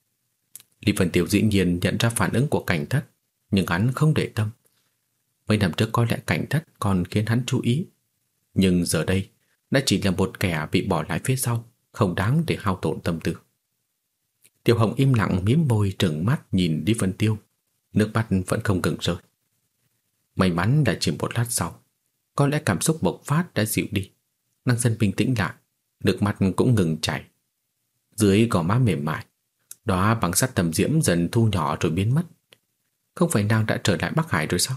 Lý Vân Tiêu dĩ nhiên nhận ra phản ứng của Cảnh Thất, nhưng hắn không để tâm. Mấy năm trước có lẽ Cảnh Thất còn khiến hắn chú ý, nhưng giờ đây đã chỉ là một kẻ bị bỏ lại phía sau, không đáng để hao tổn tâm tư. Tiểu Hồng im lặng mím môi trừng mắt nhìn Lý Vân Tiêu, nước mắt vẫn không ngừng rơi. May mắn đã chỉ một lát sau, có lẽ cảm xúc bộc phát đã dịu đi, nàng dần bình tĩnh lại, nước mắt cũng ngừng chảy. Dưới gò má mềm mại, đóa bằng sắt tầm diễm dần thu nhỏ rồi biến mất. Không phải nàng đã trở lại Bắc Hải rồi sao?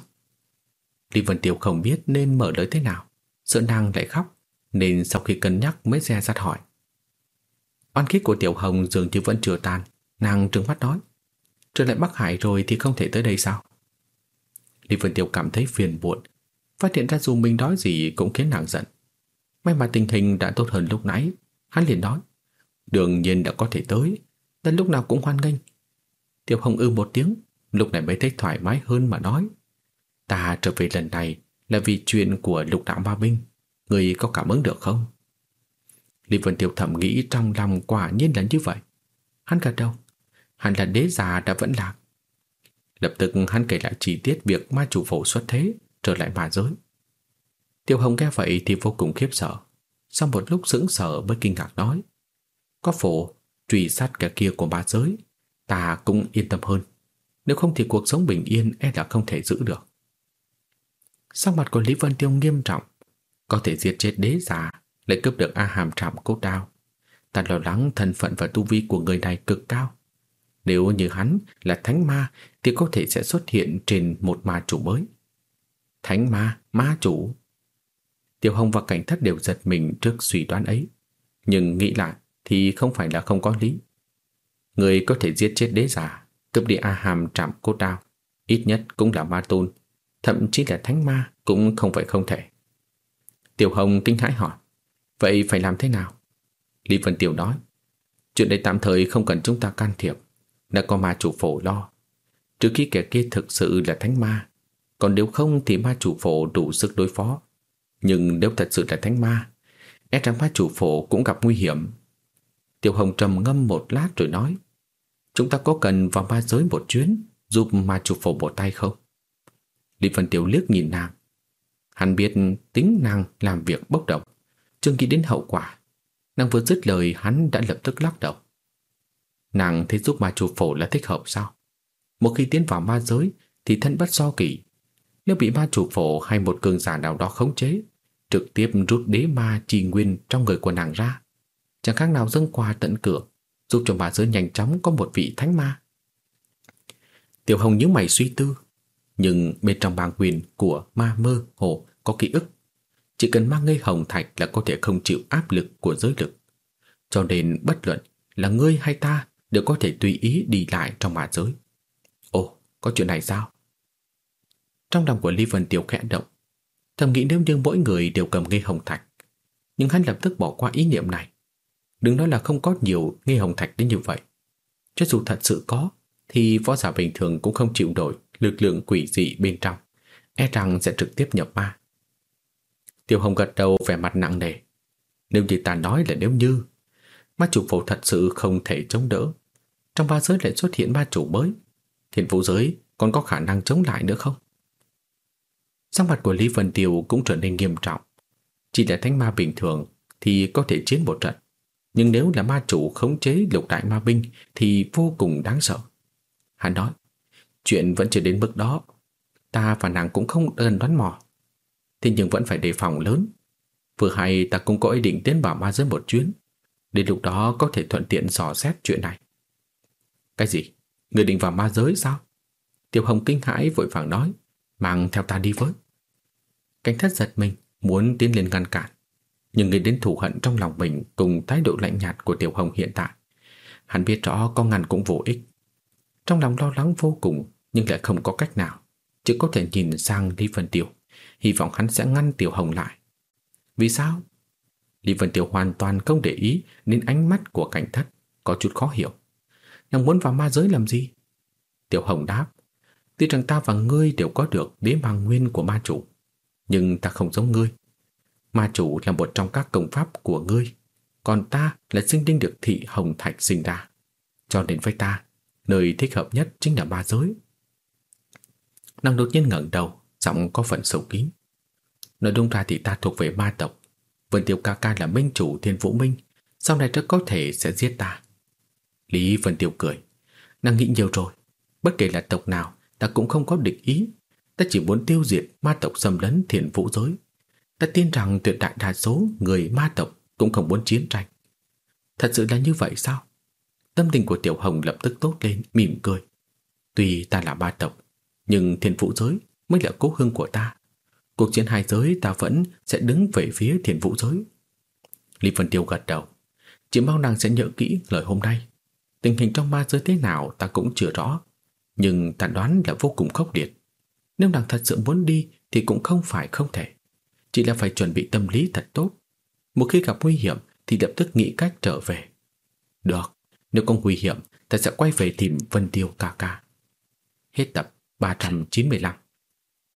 Lý Vân Tiêu không biết nên mở lời thế nào, sợ nàng lại khóc, nên sau khi cân nhắc mới dè dặt hỏi. Oan khí của Tiểu Hồng dường như vẫn chưa tan, nàng trừng mắt nói: trở lại Bắc Hải rồi thì không thể tới đây sao? Lý Vân Tiêu cảm thấy phiền muộn, phát hiện ra dù mình nói gì cũng khiến nàng giận. May mà tình hình đã tốt hơn lúc nãy, hắn liền nói: đương nhiên đã có thể tới, ta lúc nào cũng hoan nghênh. Tiểu Hồng ư một tiếng, lúc này mới thấy thoải mái hơn mà nói: ta trở về lần này là vì chuyện của Lục Đạo Ma Binh, người có cảm ứng được không? Lý Vân Tiêu thầm nghĩ trong lòng quả nhiên là như vậy. Hắn gật đầu, hắn là đế già đã vẫn lạc. Lập tức hắn kể lại chi tiết việc ma chủ phổ xuất thế, trở lại ma giới. Tiểu Hồng nghe vậy thì vô cùng khiếp sợ, sau một lúc sững sờ mới kinh ngạc nói: có phổ truy sát kẻ kia của ma giới, ta cũng yên tâm hơn. Nếu không thì cuộc sống bình yên e là không thể giữ được. Sắc mặt của Lý Vân Tiêu nghiêm trọng, có thể giết chết đế già, lại cướp được A Hàm Trảm Cốt Đao. Ta lo lắng thân phận và tu vi của người này cực cao. Nếu như hắn là thánh ma thì có thể sẽ xuất hiện trên một ma chủ mới. Thánh ma, ma chủ. Tiểu Hồng và Cảnh Thất đều giật mình trước suy đoán ấy, nhưng nghĩ lại thì không phải là không có lý. Người có thể giết chết đế giả, cướp đi A Hàm Trảm Cốt Đao, ít nhất cũng là ma tôn, thậm chí là thánh ma cũng không phải không thể. Tiểu Hồng kinh hãi hỏi: vậy phải làm thế nào? Lý Vân Tiêu nói: chuyện này tạm thời không cần chúng ta can thiệp, đã có ma chủ phổ lo. Trừ khi kẻ kia thực sự là thánh ma, còn nếu không thì ma chủ phổ đủ sức đối phó. Nhưng nếu thật sự là thánh ma, e rằng ma chủ phổ cũng gặp nguy hiểm. Tiểu Hồng trầm ngâm một lát rồi nói: chúng ta có cần vào ma giới một chuyến, giúp ma chủ phổ một tay không? Lý Vân Tiêu liếc nhìn nàng. Hắn biết tính nàng làm việc bốc đồng, chưa nghĩ đến hậu quả. Nàng vừa dứt lời hắn đã lập tức lắc đầu. Nàng thấy giúp ma chủ phổ là thích hợp sao? Một khi tiến vào ma giới thì thân bất do kỷ. Nếu bị ma chủ phổ hay một cường giả nào đó khống chế, trực tiếp rút đế ma trì nguyên trong người của nàng ra, chẳng khác nào dâng quà tận cửa, giúp cho ma giới nhanh chóng có một vị thánh ma. Tiểu Hồng nhíu mày suy tư, nhưng bên trong bàng quyền của ma mơ hồ có ký ức, chỉ cần mang ngây hồng thạch là có thể không chịu áp lực của giới lực, cho nên bất luận là ngươi hay ta đều có thể tùy ý đi lại trong ma giới. Ồ, có chuyện này sao? Trong lòng của Lý Vân Tiêu khẽ động, thầm nghĩ nếu như mỗi người đều cầm ngây hồng thạch, nhưng hắn lập tức bỏ qua ý niệm này. Đừng nói là không có nhiều ngây hồng thạch đến như vậy, cho dù thật sự có thì võ giả bình thường cũng không chịu nổi lực lượng quỷ dị bên trong, e rằng sẽ trực tiếp nhập ma. Tiểu Hồng gật đầu vẻ mặt nặng nề. Nếu như ta nói là nếu như ma chủ phổ thật sự không thể chống đỡ, trong ma giới lại xuất hiện ma chủ mới, Thiên Vũ giới còn có khả năng chống lại nữa không? Sắc mặt của Lý Vân Tiêu cũng trở nên nghiêm trọng. Chỉ là thánh ma bình thường, thì có thể chiến một trận, nhưng nếu là ma chủ khống chế lục đại ma binh thì vô cùng đáng sợ. Hắn nói, chuyện vẫn chưa đến mức đó, ta và nàng cũng không đơn đoán mò. Thế nhưng vẫn phải đề phòng lớn. Vừa hay ta cũng có ý định tiến vào ma giới một chuyến, đến lúc đó có thể thuận tiện dò xét chuyện này. Cái gì? Người định vào ma giới sao? Tiểu Hồng kinh hãi vội vàng nói, mang theo ta đi với. Cảnh Thất giật mình, muốn tiến lên ngăn cản, nhưng nghĩ đến thù hận trong lòng mình cùng thái độ lạnh nhạt của Tiểu Hồng hiện tại, hắn biết rõ có ngăn cũng vô ích. Trong lòng lo lắng vô cùng, nhưng lại không có cách nào, chỉ có thể nhìn sang Lý Vân Tiêu, hy vọng hắn sẽ ngăn Tiểu Hồng lại. Vì sao? Lý Vân Tiêu hoàn toàn không để ý đến ánh mắt của Cảnh Thất, có chút khó hiểu. Nàng muốn vào ma giới làm gì? Tiểu Hồng đáp, tuy rằng ta và ngươi đều có được đế bàng nguyên của ma chủ, nhưng ta không giống ngươi. Ma chủ là một trong các công pháp của ngươi, còn ta là sinh linh được thị hồng thạch sinh ra. Cho nên với ta, nơi thích hợp nhất chính là ma giới. Nàng đột nhiên ngẩng đầu, giọng có phần sâu kín. Nói đúng ra thì ta thuộc về ma tộc. Vân Tiêu ca ca là minh chủ Thiên Vũ Minh, sau này rất có thể sẽ giết ta. Lý Vân Tiêu cười. Nàng nghĩ nhiều rồi. Bất kể là tộc nào, ta cũng không có địch ý. Ta chỉ muốn tiêu diệt ma tộc xâm lấn Thiên Vũ giới. Ta tin rằng tuyệt đại đa số người ma tộc cũng không muốn chiến tranh. Thật sự là như vậy sao? Tâm tình của Tiểu Hồng lập tức tốt lên, mỉm cười. Tuy ta là ma tộc, nhưng Thiên Vũ giới mới là cố hương của ta. Cuộc chiến hai giới ta vẫn sẽ đứng về phía Thiên Vũ giới. Lý Vân Tiêu gật đầu. Chỉ mong nàng sẽ nhớ kỹ lời hôm nay. Tình hình trong ma giới thế nào ta cũng chưa rõ, nhưng ta đoán là vô cùng khốc liệt. Nếu nàng thật sự muốn đi thì cũng không phải không thể, chỉ là phải chuẩn bị tâm lý thật tốt. Một khi gặp nguy hiểm thì lập tức nghĩ cách trở về. Được, nếu có nguy hiểm ta sẽ quay về tìm Vân Tiêu ca ca. Hết tập ba trăm chín mươi lăm.